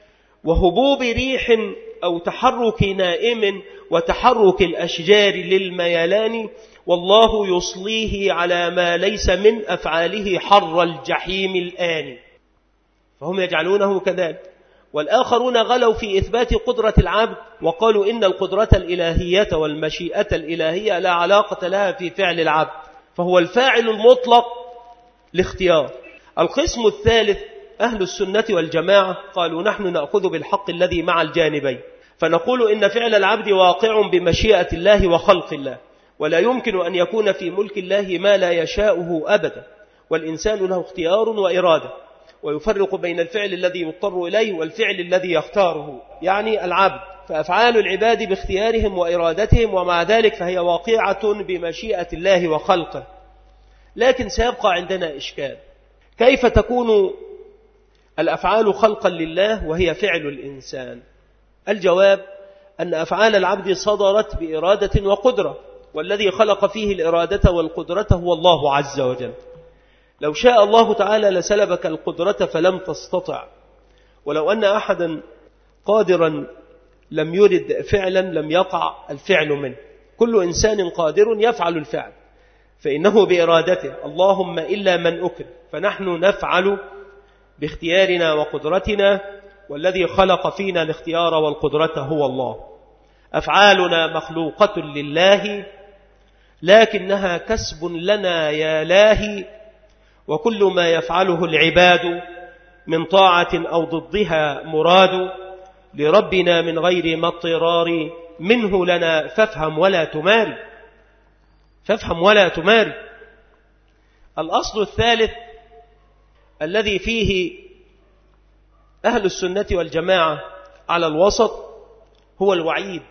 [SPEAKER 1] وهبوب ريح أو تحرك نائم وتحرك الأشجار للميلان، والله يصليه على ما ليس من أفعاله حر الجحيم الآن. فهم يجعلونه كذلك. والآخرون غلوا في إثبات قدرة العبد وقالوا إن القدرة الإلهية والمشيئة الإلهية لا علاقة لها في فعل العبد، فهو الفاعل المطلق لاختيار. القسم الثالث أهل السنة والجماعة قالوا نحن نأخذ بالحق الذي مع الجانبين، فنقول إن فعل العبد واقع بمشيئة الله وخلق الله، ولا يمكن أن يكون في ملك الله ما لا يشاؤه أبدا، والإنسان له اختيار وإرادة، ويفرق بين الفعل الذي يضطر إليه والفعل الذي يختاره، يعني العبد. فأفعال العباد باختيارهم وإرادتهم، ومع ذلك فهي واقعة بمشيئة الله وخلقه. لكن سيبقى عندنا إشكال، كيف تكون الأفعال خلقا لله وهي فعل الإنسان؟ الجواب أن أفعال العبد صدرت بإرادة وقدرة، والذي خلق فيه الإرادة والقدرة هو الله عز وجل. لو شاء الله تعالى لسلبك القدرة فلم تستطع، ولو أن أحدا قادرا لم يرد فعلا لم يقع الفعل منه. كل إنسان قادر يفعل الفعل فإنه بإرادته، اللهم إلا من أكره، فنحن نفعل باختيارنا وقدرتنا، والذي خلق فينا الاختيار والقدرة هو الله. أفعالنا مخلوقة لله لكنها كسب لنا يا لاهي، وكل ما يفعله العباد من طاعة أو ضدها مراد، لربنا من غير ما اضطرار منه لنا، فافهم ولا تماري، فافهم ولا تماري. الأصل الثالث الذي فيه أهل السنة والجماعة على الوسط هو الوعيد،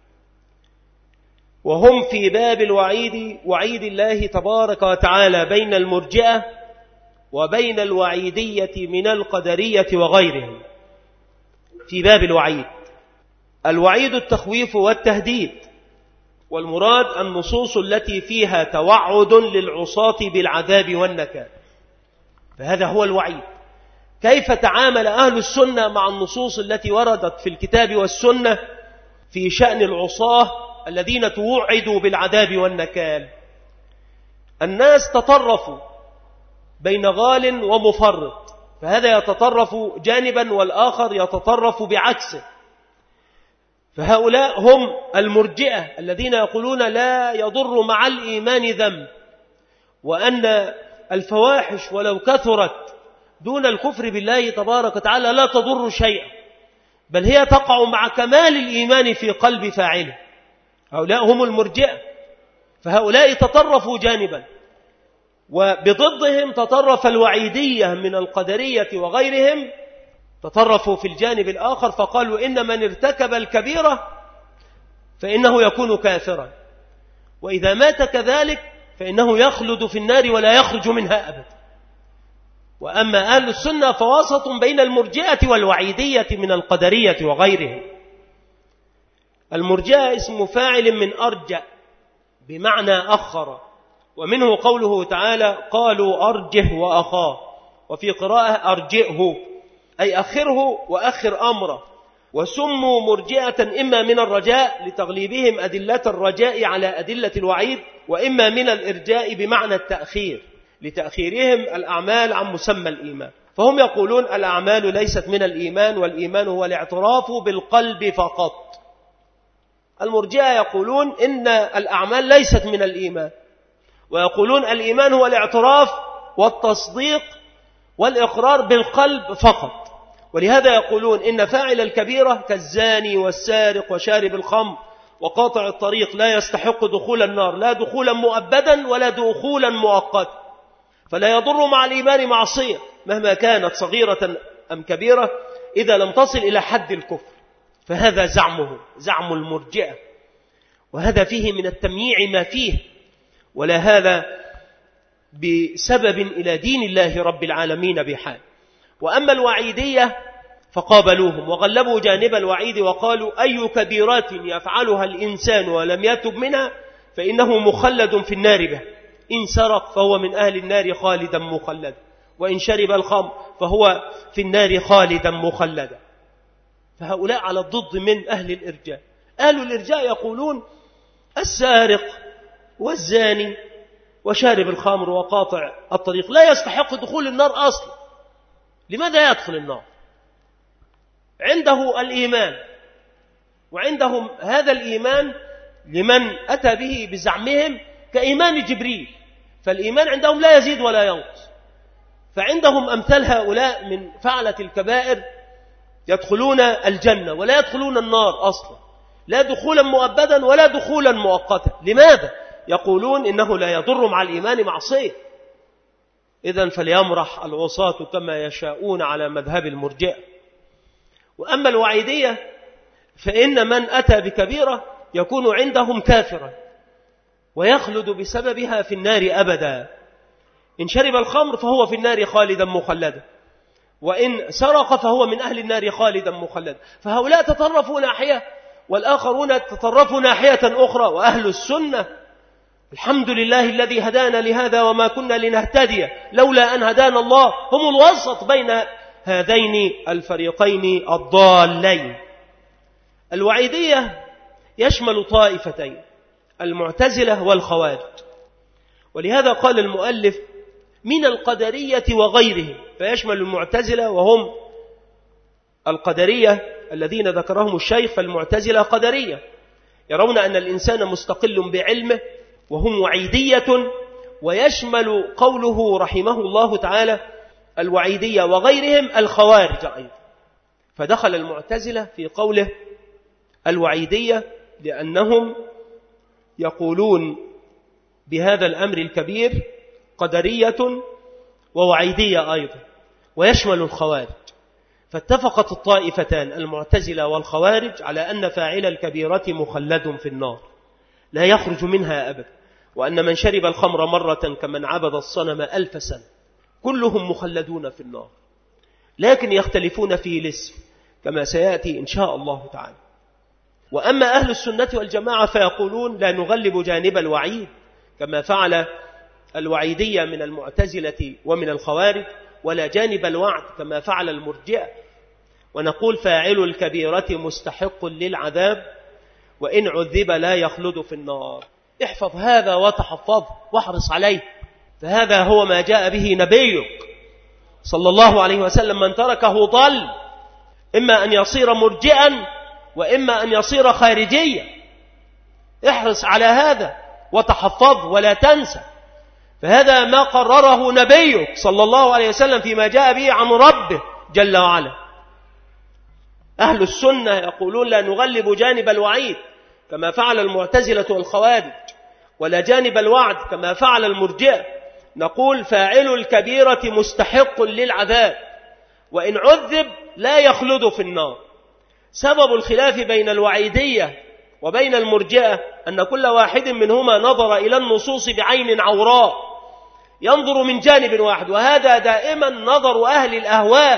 [SPEAKER 1] وهم في باب الوعيد وعيد الله تبارك وتعالى بين المرجئة وبين الوعيدية من القدرية وغيرهم. في باب الوعيد، الوعيد التخويف والتهديد، والمراد النصوص التي فيها توعد للعصاة بالعذاب والنكال، فهذا هو الوعيد. كيف تعامل أهل السنة مع النصوص التي وردت في الكتاب والسنة في شأن العصاة الذين توعدوا بالعذاب والنكال؟ الناس تطرفوا بين غال ومفرط، فهذا يتطرف جانبا والآخر يتطرف بعكسه. فهؤلاء هم المرجئة الذين يقولون لا يضر مع الإيمان ذنب، وأن الفواحش ولو كثرت دون الكفر بالله تبارك وتعالى لا تضر شيئا، بل هي تقع مع كمال الإيمان في قلب فاعله. هؤلاء هم المرجئة. فهؤلاء تطرفوا جانبا، وبضدهم تطرف الوعيدية من القدرية وغيرهم، تطرفوا في الجانب الآخر فقالوا إن من ارتكب الكبيرة فإنه يكون كافرا، وإذا مات كذلك فإنه يخلد في النار ولا يخرج منها أبدا. وأما أهل السنة فوسط بين المرجئة والوعيدية من القدرية وغيرهم. المرجئة اسم فاعل من أرجأ بمعنى أخر، ومنه قوله تعالى قالوا أرجه وأخاه، وفي قراءة أرجئه أي أخره وأخر أمره. وسموا مرجئة إما من الرجاء لتغليبهم أدلة الرجاء على أدلة الوعيد، وإما من الإرجاء بمعنى التأخير لتأخيرهم الأعمال عن مسمى الإيمان. فهم يقولون الأعمال ليست من الإيمان، والإيمان هو الاعتراف بالقلب فقط. المرجئة يقولون إن الأعمال ليست من الإيمان، ويقولون الإيمان هو الاعتراف والتصديق والإقرار بالقلب فقط. ولهذا يقولون إن فاعل الكبيرة كالزاني والسارق وشارب الخمر وقاطع الطريق لا يستحق دخول النار، لا دخولا مؤبدا ولا دخولا مؤقتا، فلا يضر مع الإيمان معصية مهما كانت صغيرة أم كبيرة إذا لم تصل إلى حد الكفر. فهذا زعمه، زعم المرجئة، وهذا فيه من التمييع ما فيه، ولا هذا بسبب إلى دين الله رب العالمين بحال. وأما الوعيدية فقابلوهم وغلبوا جانب الوعيد وقالوا أي كبيرات يفعلها الإنسان ولم يتب منها فإنه مخلد في النار به، إن سرق فهو من أهل النار خالدا مخلدا، وإن شرب الخمر فهو في النار خالدا مخلدا. فهؤلاء على الضد من أهل الإرجاء. أهل الإرجاء يقولون السارق والزاني وشارب الخمر وقاطع الطريق لا يستحق دخول النار أصلا. لماذا يدخل النار؟ عنده الإيمان، وعندهم هذا الإيمان لمن أتى به بزعمهم كإيمان جبريل، فالإيمان عندهم لا يزيد ولا ينقص. فعندهم أمثال هؤلاء من فعلة الكبائر يدخلون الجنة ولا يدخلون النار أصلا، لا دخولا مؤبدا ولا دخولا مؤقتا. لماذا؟ يقولون إنه لا يضر مع الإيمان معصية. إذن فليمرح العصاة كما يشاءون على مذهب المرجئة. وأما الوعيدية فإن من أتى بكبيرة يكون عندهم كافرا ويخلد بسببها في النار أبدا. إن شرب الخمر فهو في النار خالدا مخلدا، وإن سرق فهو من أهل النار خالدا مخلدا. فهؤلاء تطرفوا ناحية والآخرون تطرفوا ناحية أخرى. وأهل السنة الحمد لله الذي هدانا لهذا وما كنا لنهتدي لولا أن هدانا الله، هم الوسط بين هذين الفريقين الضالين. الوعيدية يشمل طائفتين، المعتزلة والخوارج. ولهذا قال المؤلف من القدرية وغيرهم، فيشمل المعتزلة وهم القدرية الذين ذكرهم الشيخ. فالمعتزلة قدرية يرون أن الإنسان مستقل بعلمه، وهم وعيدية. ويشمل قوله رحمه الله تعالى الوعيدية وغيرهم الخوارج أيضا. فدخل المعتزلة في قوله الوعيدية لأنهم يقولون بهذا الأمر الكبير قدرية ووعيدية أيضا، ويشمل الخوارج. فاتفقت الطائفتان المعتزلة والخوارج على أن فاعل الكبيرة مخلد في النار لا يخرج منها أبدا، وأن من شرب الخمر مرة كمن عبد الصنم ألف سنة، كلهم مخلدون في النار، لكن يختلفون في الاسم كما سيأتي إن شاء الله تعالى. وأما أهل السنة والجماعة فيقولون لا نغلب جانب الوعيد كما فعل الوعيدية من المعتزلة ومن الخوارج، ولا جانب الوعد كما فعل المرجئة، ونقول فاعل الكبيرة مستحق للعذاب وإن عذب لا يخلد في النار. احفظ هذا وتحفظه واحرص عليه، فهذا هو ما جاء به نبيك صلى الله عليه وسلم. من تركه ضل، إما أن يصير مرجئا وإما أن يصير خارجيا. احرص على هذا وتحفظ ولا تنسى، فهذا ما قرره نبيك صلى الله عليه وسلم فيما جاء به عن ربه جل وعلا. أهل السنة يقولون لا نغلب جانب الوعيد كما فعل المعتزلة والخوارج، ولا جانب الوعد كما فعل المرجئة. نقول فاعل الكبيرة مستحق للعذاب وإن عذب لا يخلد في النار. سبب الخلاف بين الوعيدية وبين المرجئة أن كل واحد منهما نظر إلى النصوص بعين عوراء، ينظر من جانب واحد، وهذا دائما نظر أهل الأهواء.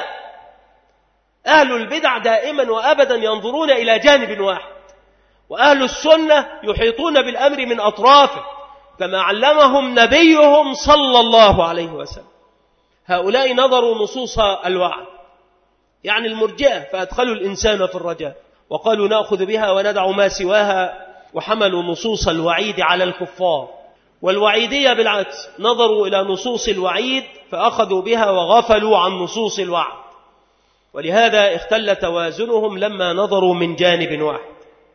[SPEAKER 1] أهل البدع دائما وأبدا ينظرون إلى جانب واحد، وأهل السنة يحيطون بالأمر من أطرافه، كما علمهم نبيهم صلى الله عليه وسلم. هؤلاء نظروا نصوص الوعد، يعني المرجئة، فأدخلوا الإنسان في الرجاء وقالوا نأخذ بها وندع ما سواها، وحملوا نصوص الوعيد على الكفار. والوعيدية بالعكس، نظروا إلى نصوص الوعيد فأخذوا بها وغفلوا عن نصوص الوعد، ولهذا اختل توازنهم لما نظروا من جانب واحد.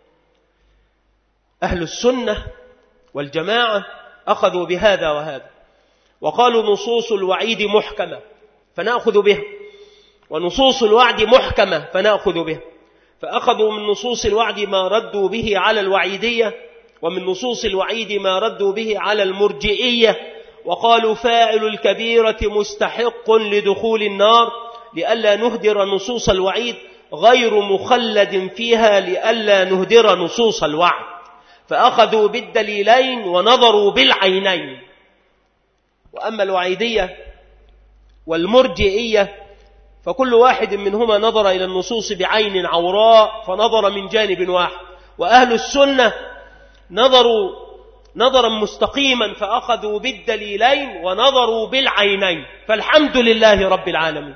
[SPEAKER 1] أهل السنة والجماعة أخذوا بهذا وهذا، وقالوا نصوص الوعيد محكمة فنأخذ بها، ونصوص الوعد محكمة فنأخذ بها، فأخذوا من نصوص الوعد ما ردوا به على الوعيدية، ومن نصوص الوعيد ما ردوا به على المرجئية، وقالوا فاعل الكبيرة مستحق لدخول النار لئلا نهدر نصوص الوعيد، غير مخلد فيها لئلا نهدر نصوص الوعد، فأخذوا بالدليلين ونظروا بالعينين. وأما الوعيدية والمرجئية فكل واحد منهما نظر إلى النصوص بعين عوراء فنظر من جانب واحد، وأهل السنة نظروا نظرا مستقيما فأخذوا بالدليلين ونظروا بالعينين، فالحمد لله رب العالمين.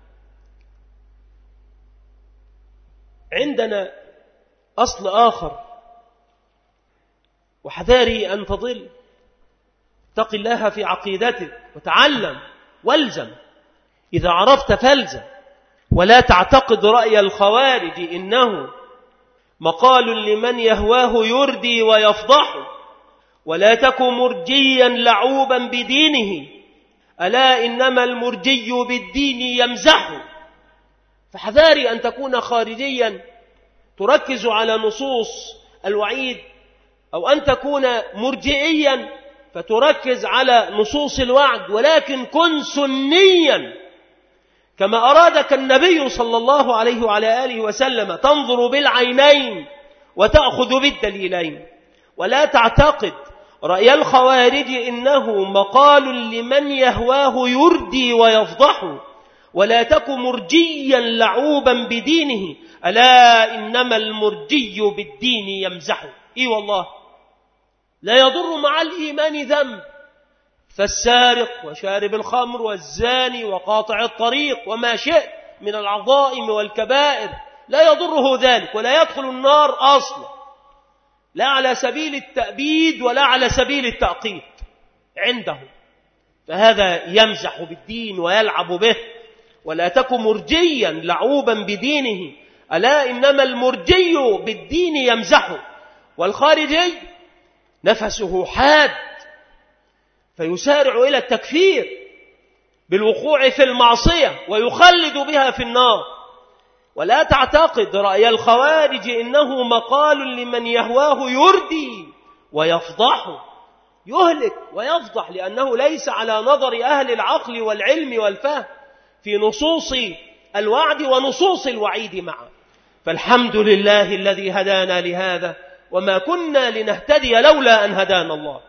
[SPEAKER 1] عندنا أصل آخر، وحذاري أن تضل، اتق الله في عقيدتك وتعلم والزم، إذا عرفت فالزم، ولا تعتقد رأي الخوارج إنه مقال لمن يهواه يردي ويفضح، ولا تك مرجيا لعوبا بدينه، ألا إنما المرجي بالدين يمزح. فحذاري أن تكون خارجيا تركز على نصوص الوعيد، أو أن تكون مرجئيا فتركز على نصوص الوعد، ولكن كن سنيا كما أرادك النبي صلى الله عليه وعلى آله وسلم، تنظر بالعينين وتأخذ بالدليلين، ولا تعتقد رأي الخوارج إنه مقال لمن يهواه يردي ويفضح، ولا تك مرجيا لعوبا بدينه، ألا إنما المرجي بالدين يمزح. إي والله لا يضر مع الإيمان ذنب، فالسارق وشارب الخمر والزاني وقاطع الطريق وما شئت من العظائم والكبائر لا يضره ذلك ولا يدخل النار أصلا، لا على سبيل التأبيد ولا على سبيل التأقيت عنده، فهذا يمزح بالدين ويلعب به. ولا تك مرجيا لعوبا بدينه، ألا إنما المرجي بالدين يمزح. والخارجي نفسه حاد فيسارع إلى التكفير بالوقوع في المعصية ويخلد بها في النار. ولا تعتقد رأي الخوارج إنه مقال لمن يهواه يردي ويفضح، يهلك ويفضح، لأنه ليس على نظر أهل العقل والعلم والفهم في نصوص الوعد ونصوص الوعيد معا. فالحمد لله الذي هدانا لهذا، وما كنا لنهتدي لولا أن هدانا الله.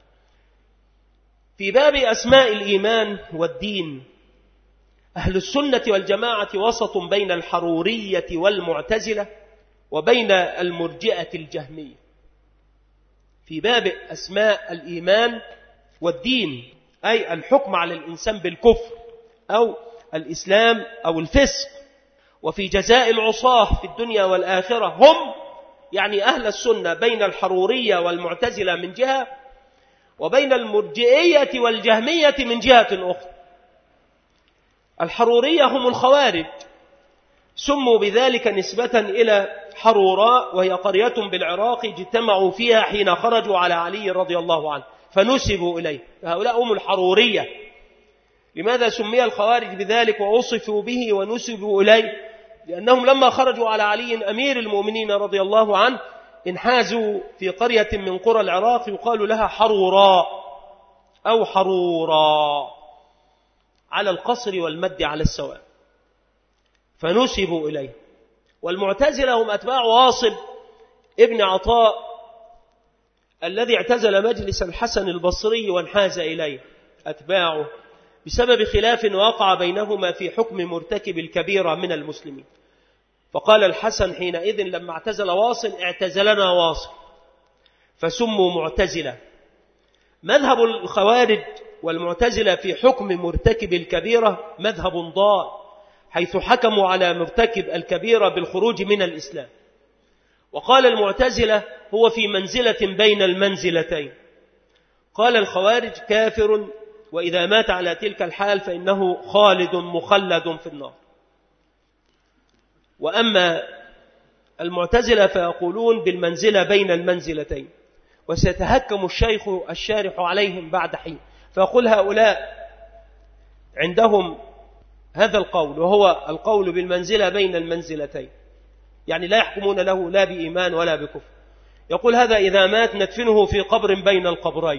[SPEAKER 1] في باب أسماء الإيمان والدين، أهل السنة والجماعة وسط بين الحرورية والمعتزلة وبين المرجئة الجهمية. في باب أسماء الإيمان والدين، أي الحكم على الإنسان بالكفر أو الإسلام أو الفسق، وفي جزاء العصاة في الدنيا والآخرة، هم يعني أهل السنة بين الحرورية والمعتزلة من جهة، وبين المرجئية والجهمية من جهة أخرى. الحرورية هم الخوارج، سموا بذلك نسبة إلى حروراء، وهي قرية بالعراق اجتمعوا فيها حين خرجوا على علي رضي الله عنه فنسبوا إليه، هؤلاء هم الحرورية. لماذا سمي الخوارج بذلك ووصفوا به ونسبوا إليه؟ لأنهم لما خرجوا على علي أمير المؤمنين رضي الله عنه انحازوا في قرية من قرى العراق يقال لها حروراء أو حرورا، على القصر والمد على السواء، فنسبوا إليه. والمعتزلة هم أتباع واصل ابن عطاء الذي اعتزل مجلس الحسن البصري وانحاز إليه أتباعه بسبب خلاف وقع بينهما في حكم مرتكب الكبيرة من المسلمين. فقال الحسن حينئذ لما اعتزل واصل: اعتزلنا واصل، فسموا معتزلة. مذهب الخوارج والمعتزلة في حكم مرتكب الكبيرة مذهب ضال، حيث حكموا على مرتكب الكبيرة بالخروج من الإسلام. وقال المعتزلة هو في منزلة بين المنزلتين. قال الخوارج كافر، وإذا مات على تلك الحال فإنه خالد مخلد في النار. وأما المعتزلة فيقولون بالمنزلة بين المنزلتين، وسيتهكم الشيخ الشارح عليهم بعد حين، فيقول هؤلاء عندهم هذا القول، وهو القول بالمنزلة بين المنزلتين، يعني لا يحكمون له لا بإيمان ولا بكفر. يقول هذا إذا مات ندفنه في قبر بين القبرين،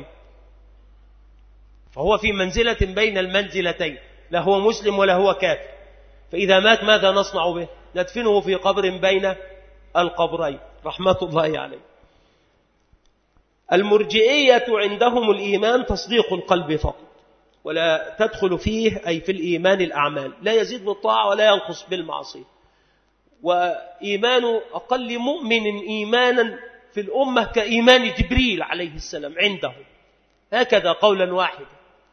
[SPEAKER 1] فهو في منزلة بين المنزلتين، لا هو مسلم ولا هو كافر، فإذا مات ماذا نصنع به؟ ندفنه في قبر بين القبرين رحمة الله عليه. المرجئية عندهم الإيمان تصديق القلب فقط، ولا تدخل فيه أي في الإيمان الأعمال، لا يزيد بالطاعة ولا ينقص بالمعصية. وإيمان أقل مؤمن إيمانا في الأمة كإيمان جبريل عليه السلام عندهم، هكذا قولا واحدا.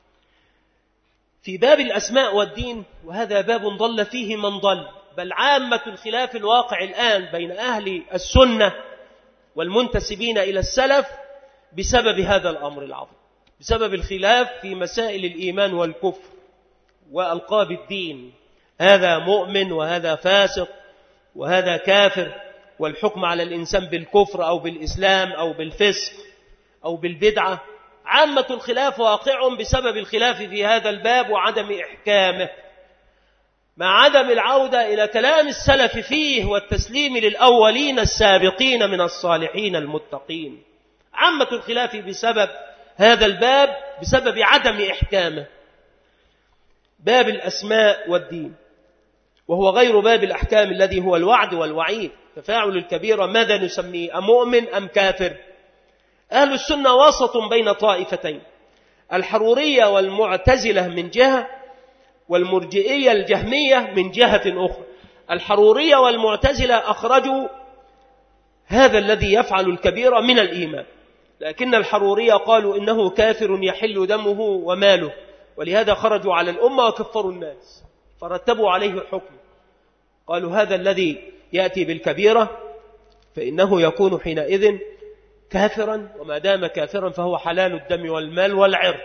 [SPEAKER 1] في باب الأسماء والدين، وهذا باب ضل فيه من ضل، بل عامة الخلاف الواقع الآن بين أهل السنة والمنتسبين إلى السلف بسبب هذا الأمر العظيم، بسبب الخلاف في مسائل الإيمان والكفر وألقاب الدين، هذا مؤمن وهذا فاسق وهذا كافر، والحكم على الإنسان بالكفر أو بالإسلام أو بالفسق أو بالبدعة. عامة الخلاف واقع بسبب الخلاف في هذا الباب وعدم إحكامه، مع عدم العودة إلى كلام السلف فيه والتسليم للأولين السابقين من الصالحين المتقين. عامة الخلاف بسبب هذا الباب بسبب عدم إحكامه، باب الأسماء والدين، وهو غير باب الأحكام الذي هو الوعد والوعيد. تفاعل الكبيرة ماذا نسميه؟ أمؤمن أم كافر؟ أهل السنة وسط بين طائفتين، الحرورية والمعتزلة من جهة، والمرجئية الجهمية من جهة أخرى. الحرورية والمعتزلة أخرجوا هذا الذي يفعل الكبيرة من الإيمان، لكن الحرورية قالوا إنه كافر يحل دمه وماله، ولهذا خرجوا على الأمة وكفروا الناس فرتبوا عليه حكم. قالوا هذا الذي يأتي بالكبيرة فإنه يكون حينئذ كافرا، وما دام كافرا فهو حلال الدم والمال والعرض.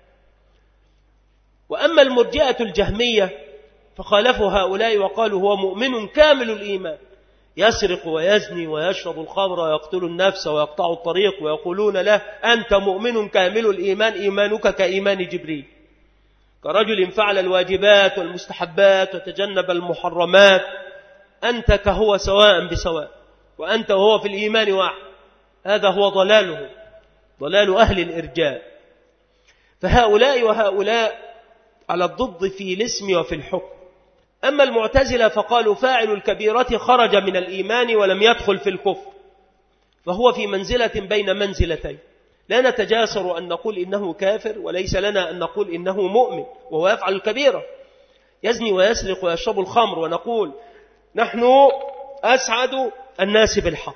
[SPEAKER 1] وأما المرجئة الجهمية فخالفوا هؤلاء وقالوا هو مؤمن كامل الإيمان، يسرق ويزني ويشرب الخمر ويقتل النفس ويقطع الطريق، ويقولون له أنت مؤمن كامل الإيمان، إيمانك كإيمان جبريل، كرجل فعل الواجبات والمستحبات وتجنب المحرمات، أنت كهو سواء بسواء، وأنت وهو في الإيمان واحد. هذا هو ضلاله، ضلال أهل الإرجاء. فهؤلاء وهؤلاء على الضد في الاسم وفي الحكم. أما المعتزلة فقالوا فاعل الكبيرة خرج من الإيمان ولم يدخل في الكفر، فهو في منزلة بين منزلتين، لا نتجاسر أن نقول إنه كافر، وليس لنا أن نقول إنه مؤمن وهو يفعل الكبيرة، يزني ويسرق ويشرب الخمر، ونقول نحن أسعد الناس بالحق.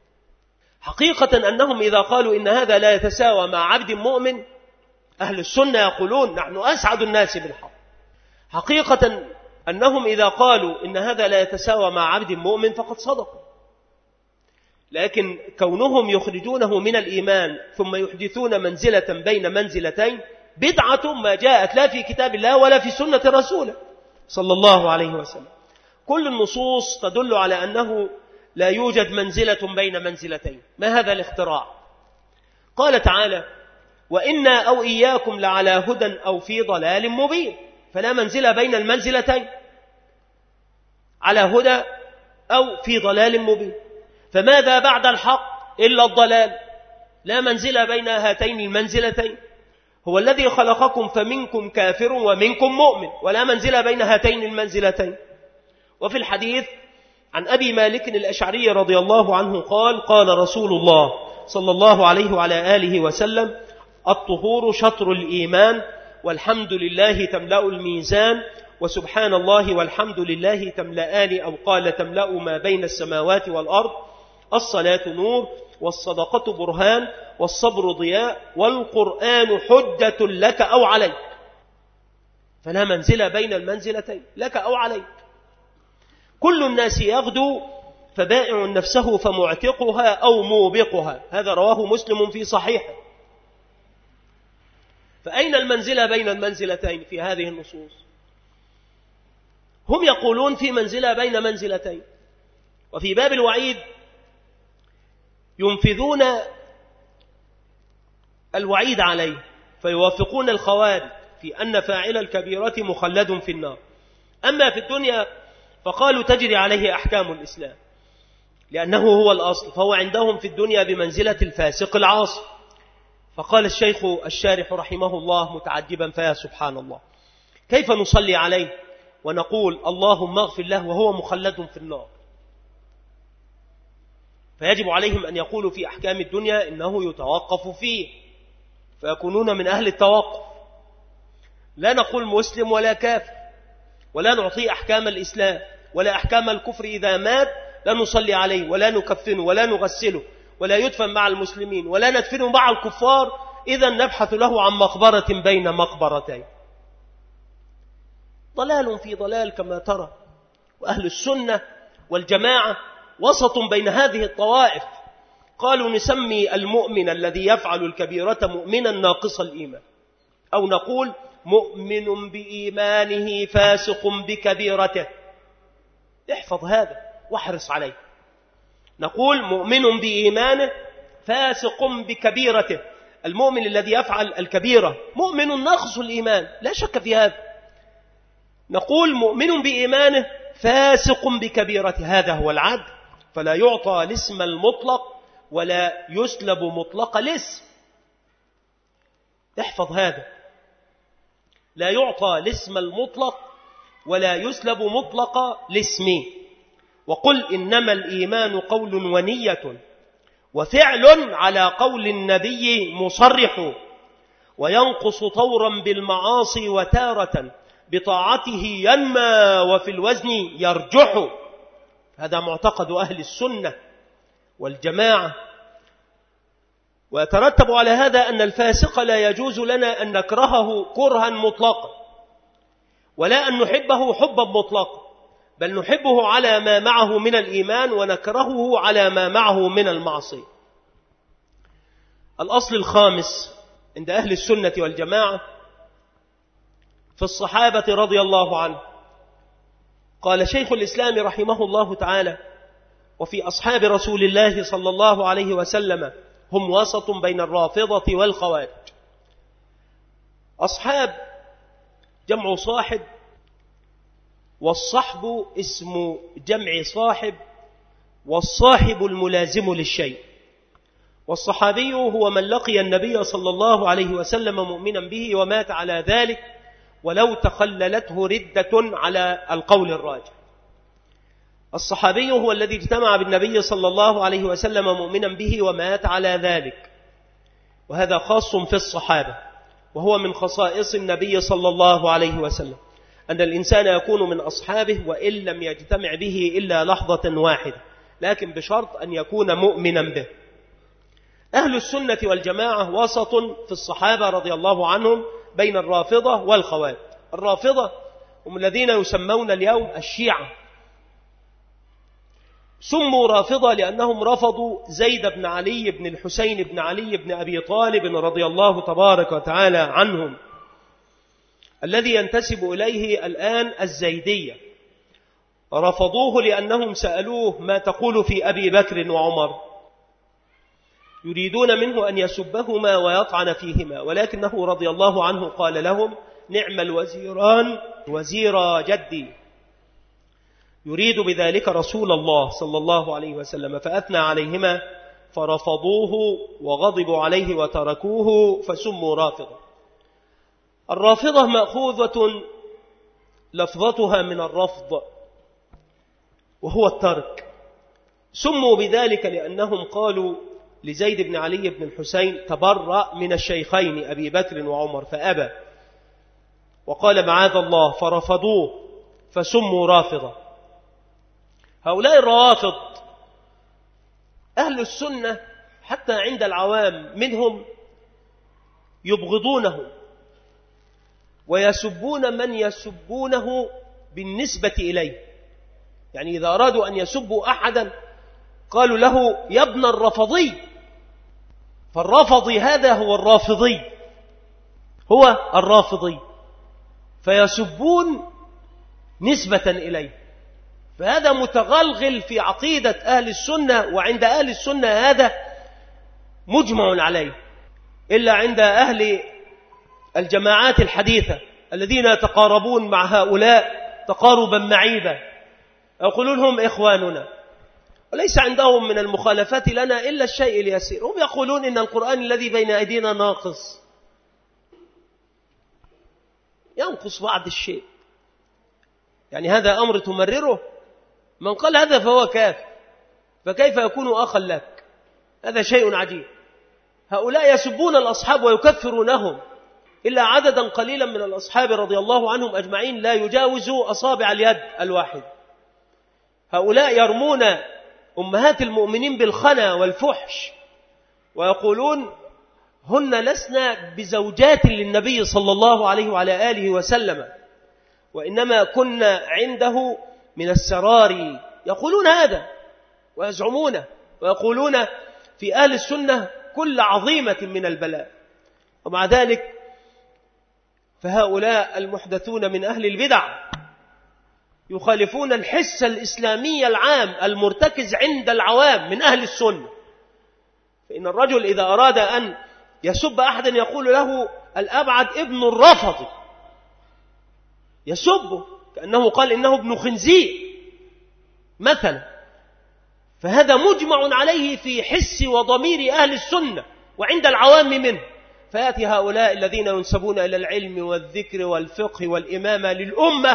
[SPEAKER 1] حقيقة أنهم إذا قالوا إن هذا لا يتساوى مع عبد مؤمن، أهل السنة يقولون نحن أسعد الناس بالحق. حقيقة أنهم إذا قالوا إن هذا لا يتساوى مع عبد مؤمن فقد صدقوا، لكن كونهم يخرجونه من الإيمان ثم يحدثون منزلة بين منزلتين بدعة ما جاءت لا في كتاب الله ولا في سنة رسوله صلى الله عليه وسلم. كل النصوص تدل على أنه لا يوجد منزلة بين منزلتين. ما هذا الاختراع؟ قال تعالى وإنا أو إياكم لعلى هدى أو في ضلال مبين، فلا منزلة بين المنزلتين، على هدى أو في ضلال مبين. فماذا بعد الحق إلا الضلال؟ لا منزلة بين هاتين المنزلتين. هو الذي خلقكم فمنكم كافر ومنكم مؤمن، ولا منزلة بين هاتين المنزلتين. وفي الحديث عن أبي مالك الأشعري رضي الله عنه قال قال رسول الله صلى الله عليه وعلى آله وسلم الطهور شطر الإيمان، والحمد لله تملأ الميزان، وسبحان الله والحمد لله تملأان، أو قال تملأ ما بين السماوات والأرض. الصلاة نور، والصدقة برهان، والصبر ضياء والقرآن حجة لك أو عليك، فلا منزلة بين المنزلتين، لك أو عليك. كل الناس يغدو فبائع نفسه فمعتقها أو موبقها، هذا رواه مسلم في صحيحه. فأين المنزلة بين المنزلتين في هذه النصوص؟ هم يقولون في منزلة بين منزلتين، وفي باب الوعيد ينفذون الوعيد عليه فيوافقون الخوارج في أن فاعل الكبيرة مخلد في النار. أما في الدنيا فقالوا تجري عليه أحكام الإسلام لأنه هو الأصل، فهو عندهم في الدنيا بمنزلة الفاسق العاصي. فقال الشيخ الشارح رحمه الله متعجبا فيا سبحان الله، كيف نصلي عليه ونقول اللهم اغفر له وهو مخلد في النار؟ فيجب عليهم أن يقولوا في أحكام الدنيا إنه يتوقف فيه، فيكونون من أهل التوقف. لا نقول مسلم ولا كافر، ولا نعطيه أحكام الإسلام ولا أحكام الكفر. إذا مات لا نصلي عليه ولا نكفنه ولا نغسله ولا يدفن مع المسلمين ولا ندفنه مع الكفار، إذا نبحث له عن مقبرة بين مقبرتين. ضلال في ضلال كما ترى. وأهل السنة والجماعة وسط بين هذه الطوائف. قالوا نسمي المؤمن الذي يفعل الكبيرة مؤمنا ناقص الإيمان، أو نقول مؤمن بإيمانه فاسق بكبيرته. احفظ هذا واحرص عليه. نقول مؤمن بإيمانه فاسق بكبيرته. المؤمن الذي يفعل الكبيرة مؤمن ناقص الإيمان، لا شك في هذا. نقول مؤمن بإيمانه فاسق بكبيرته، هذا هو العدل. فلا يعطى الاسم المطلق ولا يسلب مطلق الاسم. احفظ هذا، لا يعطى الاسم المطلق ولا يسلب مطلق الاسم. وقل إنما الإيمان قول ونية وفعل على قول النبي مصرح، وينقص طورا بالمعاصي وتارة بطاعته ينمى وفي الوزن يرجح. هذا معتقد أهل السنة والجماعة. ويترتب على هذا أن الفاسق لا يجوز لنا أن نكرهه كرها مطلقا ولا أن نحبه حبا مطلقا، بل نحبه على ما معه من الإيمان ونكرهه على ما معه من المعصية. الأصل الخامس عند أهل السنة والجماعة في الصحابة رضي الله عنه. قال شيخ الإسلام رحمه الله تعالى: وفي أصحاب رسول الله صلى الله عليه وسلم هم وسط بين الرافضة والخوارج. أصحاب جمع صاحب، والصحب اسم جمع صاحب، والصاحب الملازم للشيء. والصحابي هو من لقي النبي صلى الله عليه وسلم مؤمنا به ومات على ذلك ولو تخللته ردة على القول الراجح. الصحابي هو الذي اجتمع بالنبي صلى الله عليه وسلم مؤمنا به ومات على ذلك، وهذا خاص في الصحابة، وهو من خصائص النبي صلى الله عليه وسلم أن الإنسان يكون من أصحابه وإن لم يجتمع به إلا لحظة واحدة، لكن بشرط أن يكون مؤمنا به. أهل السنة والجماعة وسط في الصحابة رضي الله عنهم بين الرافضة والخوارج. الرافضة هم الذين يسمون اليوم الشيعة. سموا رافضة لأنهم رفضوا زيد بن علي بن الحسين بن علي بن أبي طالب رضي الله تبارك وتعالى عنهم، الذي ينتسب إليه الآن الزيدية. رفضوه لأنهم سألوه ما تقول في أبي بكر وعمر، يريدون منه أن يسبهما ويطعن فيهما، ولكنه رضي الله عنه قال لهم: نعم الوزيران وزير جدي، يريد بذلك رسول الله صلى الله عليه وسلم، فأثنى عليهما فرفضوه وغضبوا عليه وتركوه فسموا رافضة. الرافضة مأخوذة لفظتها من الرفض وهو الترك. سموا بذلك لأنهم قالوا لزيد بن علي بن الحسين: تبرأ من الشيخين أبي بكر وعمر، فأبى وقال معاذ الله، فرفضوه فسموا رافضة. هؤلاء الروافض أهل السنة حتى عند العوام منهم يبغضونه ويسبون من يسبونه بالنسبة إليه. يعني إذا أرادوا أن يسبوا أحدا قالوا له يا ابن الرافضي، فالرافضي هذا هو الرافضي، هو الرافضي، فيسبون نسبة إليه. فهذا متغلغل في عقيدة أهل السنة، وعند أهل السنة هذا مجمع عليه، إلا عند أهل الجماعات الحديثة الذين يتقاربون مع هؤلاء تقاربا معيبا، يقولون هم إخواننا، وليس عندهم من المخالفات لنا إلا الشيء اليسير. هم يقولون إن القرآن الذي بين أيدينا ناقص، ينقص بعض الشيء، يعني هذا أمر تمرره. من قال هذا فهو كافر، فكيف يكون أخا لك؟ هذا شيء عجيب. هؤلاء يسبون الأصحاب ويكفرونهم، إلا عددا قليلا من الأصحاب رضي الله عنهم أجمعين لا يجاوز أصابع اليد الواحد. هؤلاء يرمون أمهات المؤمنين بالخنا والفحش، ويقولون هن لسنا بزوجات للنبي صلى الله عليه وعلى آله وسلم، وإنما كنا عنده من السرار. يقولون هذا ويزعمونه، ويقولون في أهل السنة كل عظيمة من البلاء. ومع ذلك فهؤلاء المحدثون من أهل البدع يخالفون الحس الإسلامي العام المرتكز عند العوام من أهل السنة. فإن الرجل إذا أراد أن يسب أحدا يقول له الأبعد ابن الرافضي، يسبه كأنه قال إنه ابن خنزير مثلا. فهذا مجمع عليه في حس وضمير أهل السنة وعند العوام منه. فيأتي هؤلاء الذين ينسبون إلى العلم والذكر والفقه والإمامة للأمة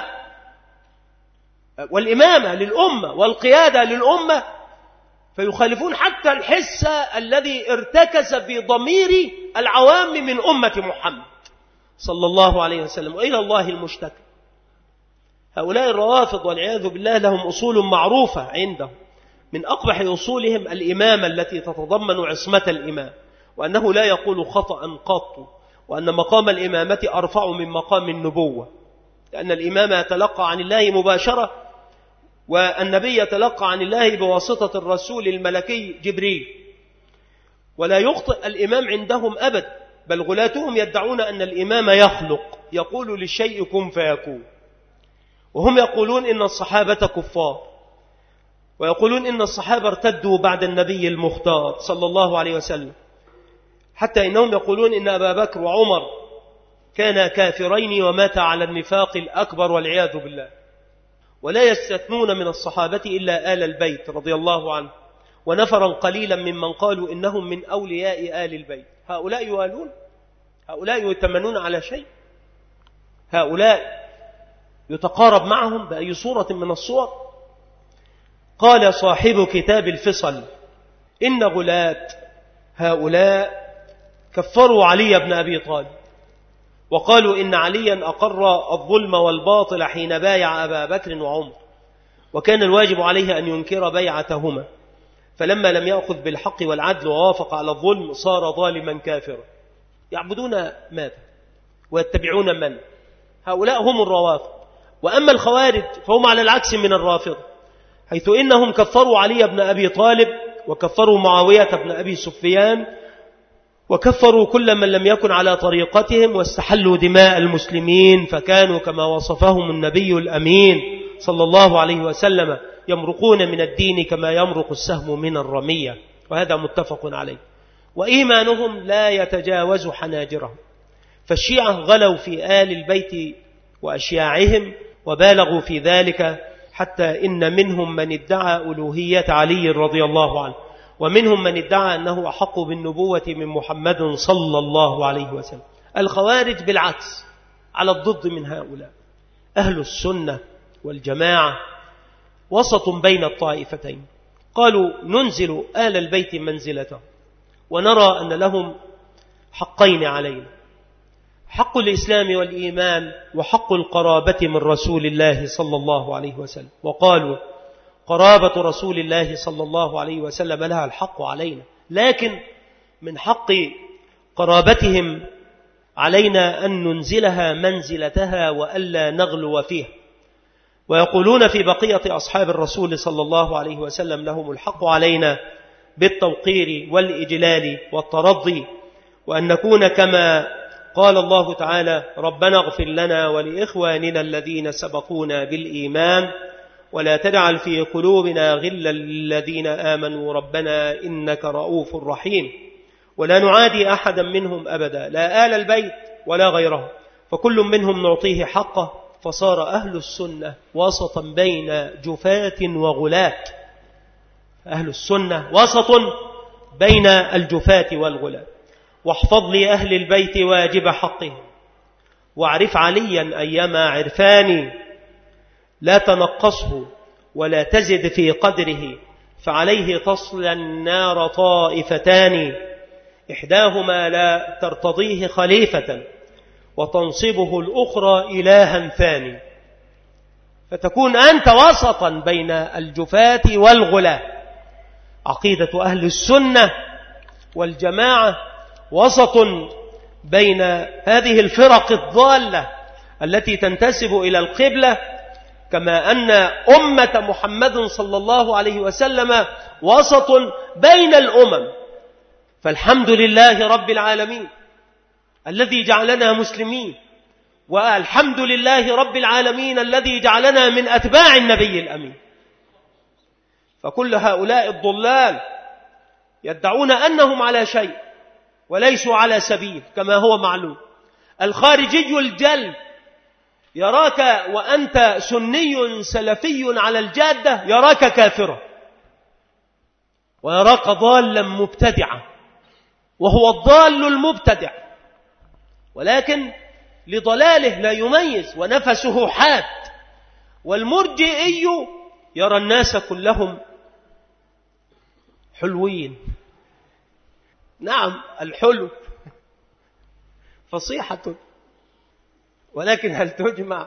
[SPEAKER 1] والإمامة للأمة والقيادة للأمة، فيخالفون حتى الحس الذي ارتكز في ضمير العوام من أمة محمد صلى الله عليه وسلم، وإلى الله المشتكى. هؤلاء الروافض والعياذ بالله لهم أصول معروفة عندهم، من أقبح أصولهم الإمامة التي تتضمن عصمة الإمام، وأنه لا يقول خطأ قط، وأن مقام الإمامة أرفع من مقام النبوة، لأن الإمام يتلقى عن الله مباشرة، والنبي يتلقى عن الله بواسطة الرسول الملكي جبريل. ولا يخطئ الإمام عندهم أبد، بل غلاتهم يدعون أن الإمام يخلق، يقول للشيء كن فيكون. وهم يقولون إن الصحابة كفار، ويقولون إن الصحابة ارتدوا بعد النبي المختار صلى الله عليه وسلم، حتى إنهم يقولون إن أبا بكر وعمر كانا كافرين ومات على النفاق الأكبر والعياذ بالله. ولا يستثنون من الصحابة إلا آل البيت رضي الله عنه، ونفرا قليلا ممن قالوا إنهم من أولياء آل البيت. هؤلاء يوالون؟ هؤلاء يتمنون على شيء؟ هؤلاء يتقارب معهم بأي صورة من الصور؟ قال صاحب كتاب الفصل إن غلات هؤلاء كفروا علي بن أبي طالب، وقالوا إن عليا أقر الظلم والباطل حين بايع أبا بكر وعمر، وكان الواجب عليه أن ينكر بيعتهما، فلما لم يأخذ بالحق والعدل ووافق على الظلم صار ظالما كافرا. يعبدون ماذا ويتبعون من؟ هؤلاء هم الروافض. وأما الخوارج فهم على العكس من الرافضة، حيث إنهم كفروا علي بن أبي طالب، وكفروا معاوية بن أبي سفيان، وكفروا كل من لم يكن على طريقتهم، واستحلوا دماء المسلمين، فكانوا كما وصفهم النبي الأمين صلى الله عليه وسلم يمرقون من الدين كما يمرق السهم من الرمية، وهذا متفق عليه. وإيمانهم لا يتجاوز حناجرهم. فالشيعة غلوا في آل البيت وأشياعهم وبالغوا في ذلك، حتى إن منهم من ادعى ألوهية علي رضي الله عنه، ومنهم من ادعى أنه أحق بالنبوة من محمد صلى الله عليه وسلم. الخوارج بالعكس على الضد من هؤلاء. أهل السنة والجماعة وسط بين الطائفتين، قالوا ننزل آل البيت منزلته، ونرى أن لهم حقين علينا: حق الإسلام والإيمان، وحق القرابة من رسول الله صلى الله عليه وسلم. وقالوا قرابة رسول الله صلى الله عليه وسلم لها الحق علينا، لكن من حق قرابتهم علينا أن ننزلها منزلتها وألا نغلو فيها. ويقولون في بقية أصحاب الرسول صلى الله عليه وسلم لهم الحق علينا بالتوقير والإجلال والترضي، وأن نكون كما قال الله تعالى: ربنا اغفر لنا ولإخواننا الذين سبقونا بالإيمان ولا تجعل في قلوبنا غلا للذين آمنوا ربنا إنك رؤوف رحيم. ولا نعادي أحدا منهم أبدا، لا آل البيت ولا غيره، فكل منهم نعطيه حقه. فصار أهل السنة وسطا بين جفاة وغلاة. أهل السنة وسط بين الجفاة والغلاة. واحفظ لي أهل البيت واجب حقهم، واعرف عليا أيما عرفاني، لا تنقصه ولا تزد في قدره، فعليه تصل النار طائفتان، إحداهما لا ترتضيه خليفة وتنصبه الأخرى إلها ثاني. فتكون أنت وسطا بين الجفاة والغلاة. عقيدة أهل السنة والجماعة وسط بين هذه الفرق الضالة التي تنتسب إلى القبلة، كما أن أمة محمد صلى الله عليه وسلم وسط بين الأمم. فالحمد لله رب العالمين الذي جعلنا مسلمين، والحمد لله رب العالمين الذي جعلنا من أتباع النبي الأمين. فكل هؤلاء الضلال يدعون أنهم على شيء وليسوا على سبيل، كما هو معلوم. الخارجي الجل يراك وأنت سني سلفي على الجادة يراك كافرا، ويراك ضالا مبتدعا، وهو الضال المبتدع، ولكن لضلاله لا يميز ونفسه حاد. والمرجئي يرى الناس كلهم حلوين. نعم، الحلو فصيحة، ولكن هل تجمع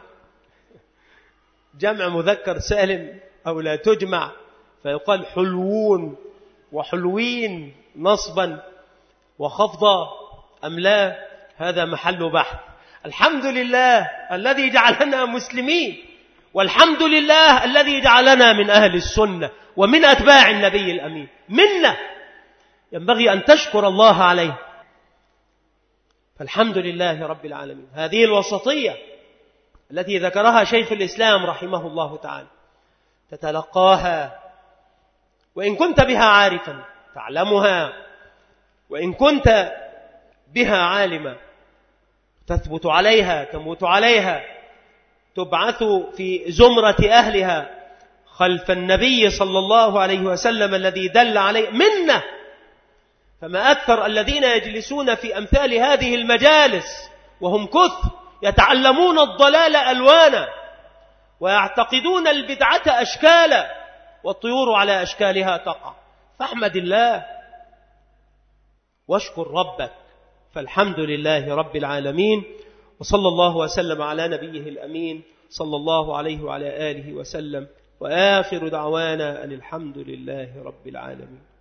[SPEAKER 1] جمع مذكر سالم أو لا تجمع؟ فيقال حلوون وحلوين نصبا وخفضا أم لا؟ هذا محل بحث. الحمد لله الذي جعلنا مسلمين، والحمد لله الذي جعلنا من أهل السنة ومن أتباع النبي الأمين. منا ينبغي أن تشكر الله عليه. فالحمد لله رب العالمين. هذه الوسطية التي ذكرها شيخ الإسلام رحمه الله تعالى تتلقاها، وإن كنت بها عارفا تعلمها، وإن كنت بها عالما تثبت عليها، تموت عليها، تبعث في زمرة أهلها خلف النبي صلى الله عليه وسلم الذي دل عليه. منا فما أكثر الذين يجلسون في أمثال هذه المجالس وهم كثر يتعلمون الضلال ألوانا، ويعتقدون البدعة أشكالا، والطيور على أشكالها تقع. فاحمد الله واشكر ربك. فالحمد لله رب العالمين، وصلى الله وسلم على نبيه الأمين صلى الله عليه وعلى آله وسلم، وآخر دعوانا أن الحمد لله رب العالمين.